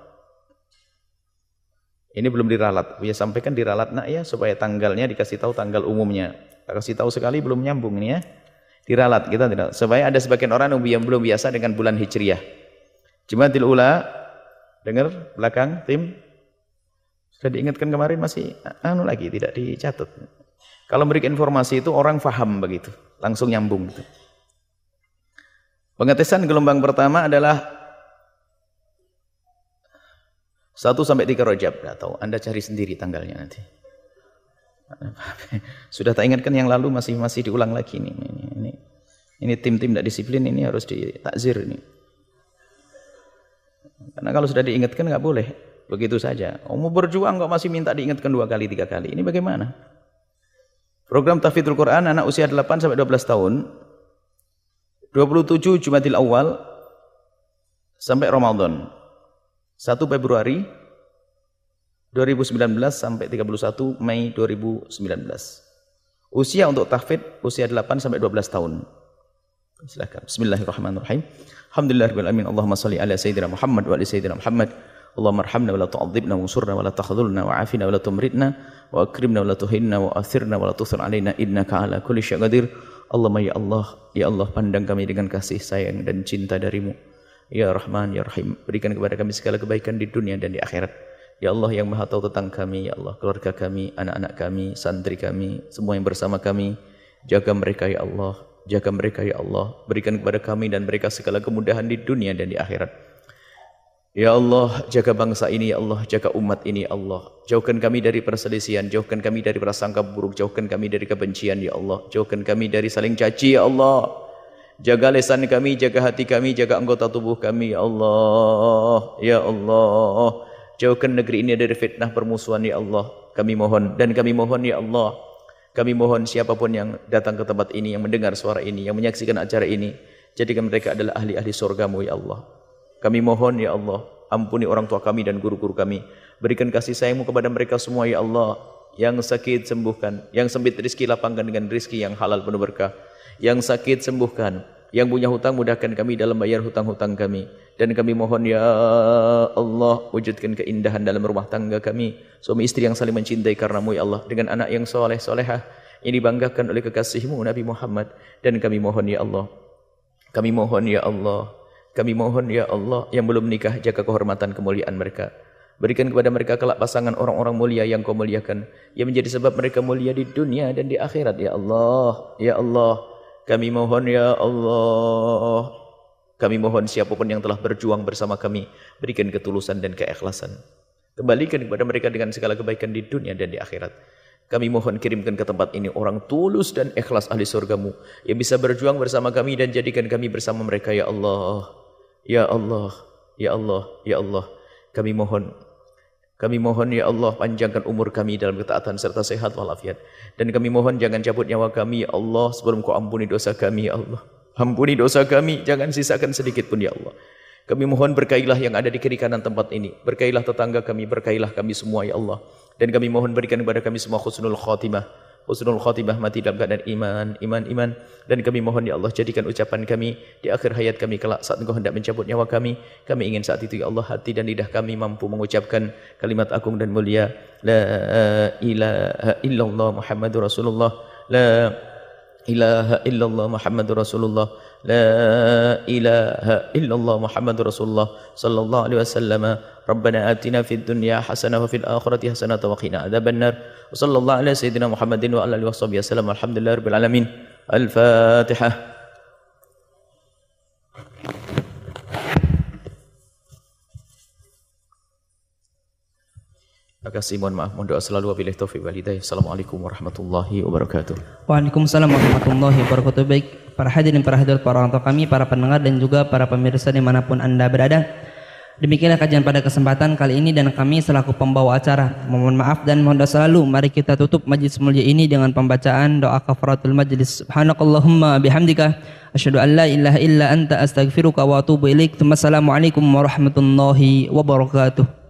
Ini belum diralat. Buya sampaikan diralat nak ya supaya tanggalnya dikasih tahu tanggal umumnya. Kasih tahu sekali belum nyambung ini ya. Diralat kita tidak. Supaya ada sebagian orang yang belum biasa dengan bulan Hijriah. Jumadil Ula, dengar belakang tim? Sudah diingatkan kemarin masih lagi tidak dicatat. Kalau memberikan informasi itu orang faham begitu, langsung nyambung gitu. Pengetesan gelombang pertama adalah 1 sampai 3 Rajab, tidak tahu. Anda cari sendiri tanggalnya nanti. Sudah tak ingatkan yang lalu masih diulang lagi ini. Ini tim-tim tidak disiplin ini harus ditakzir ini. Karena kalau sudah diingatkan nggak boleh begitu saja. Mau berjuang kok masih minta diingatkan 2 kali 3 kali. Ini bagaimana? Program Tahfidzul Quran anak usia 8 sampai 12 tahun 27 Jumadil Awal sampai Ramadan. 1 Februari 2019 sampai 31 Mei 2019. Usia untuk tahfidz usia 8 sampai 12 tahun. Silakan. Bismillahirrahmanirrahim. Alhamdulillahirabbil alamin. Allahumma shalli ala sayyidina Muhammad wa ali sayyidina Muhammad. Allahumma arhamna wa la tu'adzibna wansurna wa la takhdhulna wa afina wa la tumritna wa akrimna wa la tuhinna wa athirna wa la tuthir alaina innaka ala kulli syai'in qadir. Allahumma ya Allah pandang kami dengan kasih sayang dan cinta darimu. Ya Rahman, Ya Rahim, berikan kepada kami segala kebaikan di dunia dan di akhirat. Ya Allah yang maha tahu tentang kami, Ya Allah, keluarga kami, anak-anak kami, santri kami, semua yang bersama kami. Jaga mereka ya Allah, jaga mereka ya Allah. Berikan kepada kami dan mereka segala kemudahan di dunia dan di akhirat. Ya Allah, jaga bangsa ini, ya Allah, jaga umat ini, ya Allah. Jauhkan kami dari perselisihan, jauhkan kami dari prasangka buruk, jauhkan kami dari kebencian, ya Allah. Jauhkan kami dari saling caci, ya Allah. Jaga lisan kami, jaga hati kami, jaga anggota tubuh kami, ya Allah. Ya Allah. Jauhkan negeri ini dari fitnah permusuhan, ya Allah. Kami mohon, dan kami mohon, ya Allah. Kami mohon siapapun yang datang ke tempat ini, yang mendengar suara ini, yang menyaksikan acara ini, jadikan mereka adalah ahli-ahli surgamu, ya Allah. Kami mohon, ya Allah, ampuni orang tua kami dan guru-guru kami. Berikan kasih sayangmu kepada mereka semua, ya Allah. Yang sakit sembuhkan, yang sempit rezeki lapangkan dengan rezeki yang halal penuh berkah. Yang sakit sembuhkan, yang punya hutang mudahkan kami dalam bayar hutang-hutang kami. Dan kami mohon, ya Allah, wujudkan keindahan dalam rumah tangga kami. Suami istri yang saling mencintai karenamu, ya Allah. Dengan anak yang soleh, solehah, yang dibanggakan oleh kekasihmu Nabi Muhammad. Dan kami mohon, ya Allah. Kami mohon, ya Allah. Kami mohon, ya Allah, yang belum menikah, jaga kehormatan kemuliaan mereka. Berikan kepada mereka kelak pasangan orang-orang mulia yang kau muliakan, yang menjadi sebab mereka mulia di dunia dan di akhirat, ya Allah. Ya Allah, kami mohon, ya Allah. Kami mohon siapapun yang telah berjuang bersama kami, berikan ketulusan dan keikhlasan. Kembalikan kepada mereka dengan segala kebaikan di dunia dan di akhirat. Kami mohon kirimkan ke tempat ini orang tulus dan ikhlas ahli surgamu, yang bisa berjuang bersama kami dan jadikan kami bersama mereka, ya Allah. Ya Allah, ya Allah, ya Allah. Kami mohon, ya Allah, panjangkan umur kami dalam ketaatan serta sehat walafiat. Dan kami mohon jangan cabut nyawa kami, ya Allah, sebelum kau ampuni dosa kami, ya Allah. Ampuni dosa kami, jangan sisakan sedikit pun, ya Allah. Kami mohon berkailah yang ada di kiri kanan tempat ini. Berkailah tetangga kami, berkailah kami semua, ya Allah. Dan kami mohon berikan kepada kami semua husnul khatimah. Husnul khatimah, mati dalam keadaan iman. Dan kami mohon, ya Allah, jadikan ucapan kami di akhir hayat kami kelak saat Engkau hendak mencabut nyawa kami. Kami ingin saat itu, ya Allah, hati dan lidah kami mampu mengucapkan kalimat agung dan mulia, la ilaha illallah Muhammadur Rasulullah. La ilaha illallah Muhammadur Rasulullah. La ilaha illallah Muhammadur Rasulullah sallallahu alaihi wasallam. Rabbana atina fid dunya hasanah wa fil akhirati hasanah wa qina adzabannar. Wa sallallahu ala sayyidina Muhammadin wa ala alihi washabihi wasallam. Alhamdulillahirabbil alamin. Al-Fatihah. Terima kasih, mohon maaf, mohon doa selalu, wabillahi taufiq wal hidayah. Assalamualaikum warahmatullahi wabarakatuh. Waalaikumsalam warahmatullahi wabarakatuh. Baik, para hadirin, para hadirat, para orang tua kami, para pendengar dan juga para pemirsa dimanapun Anda berada. Demikianlah kajian pada kesempatan kali ini dan kami selaku pembawa acara mohon maaf dan mohon doa selalu. Mari kita tutup majlis mulia ini dengan pembacaan doa kafaratul majlis. Subhanakallahumma bihamdika asyhadu an la ilaha illa anta astaghfiruka wa atubu ilaik. Wassalamualaikum warahmatullahi wabarakatuh.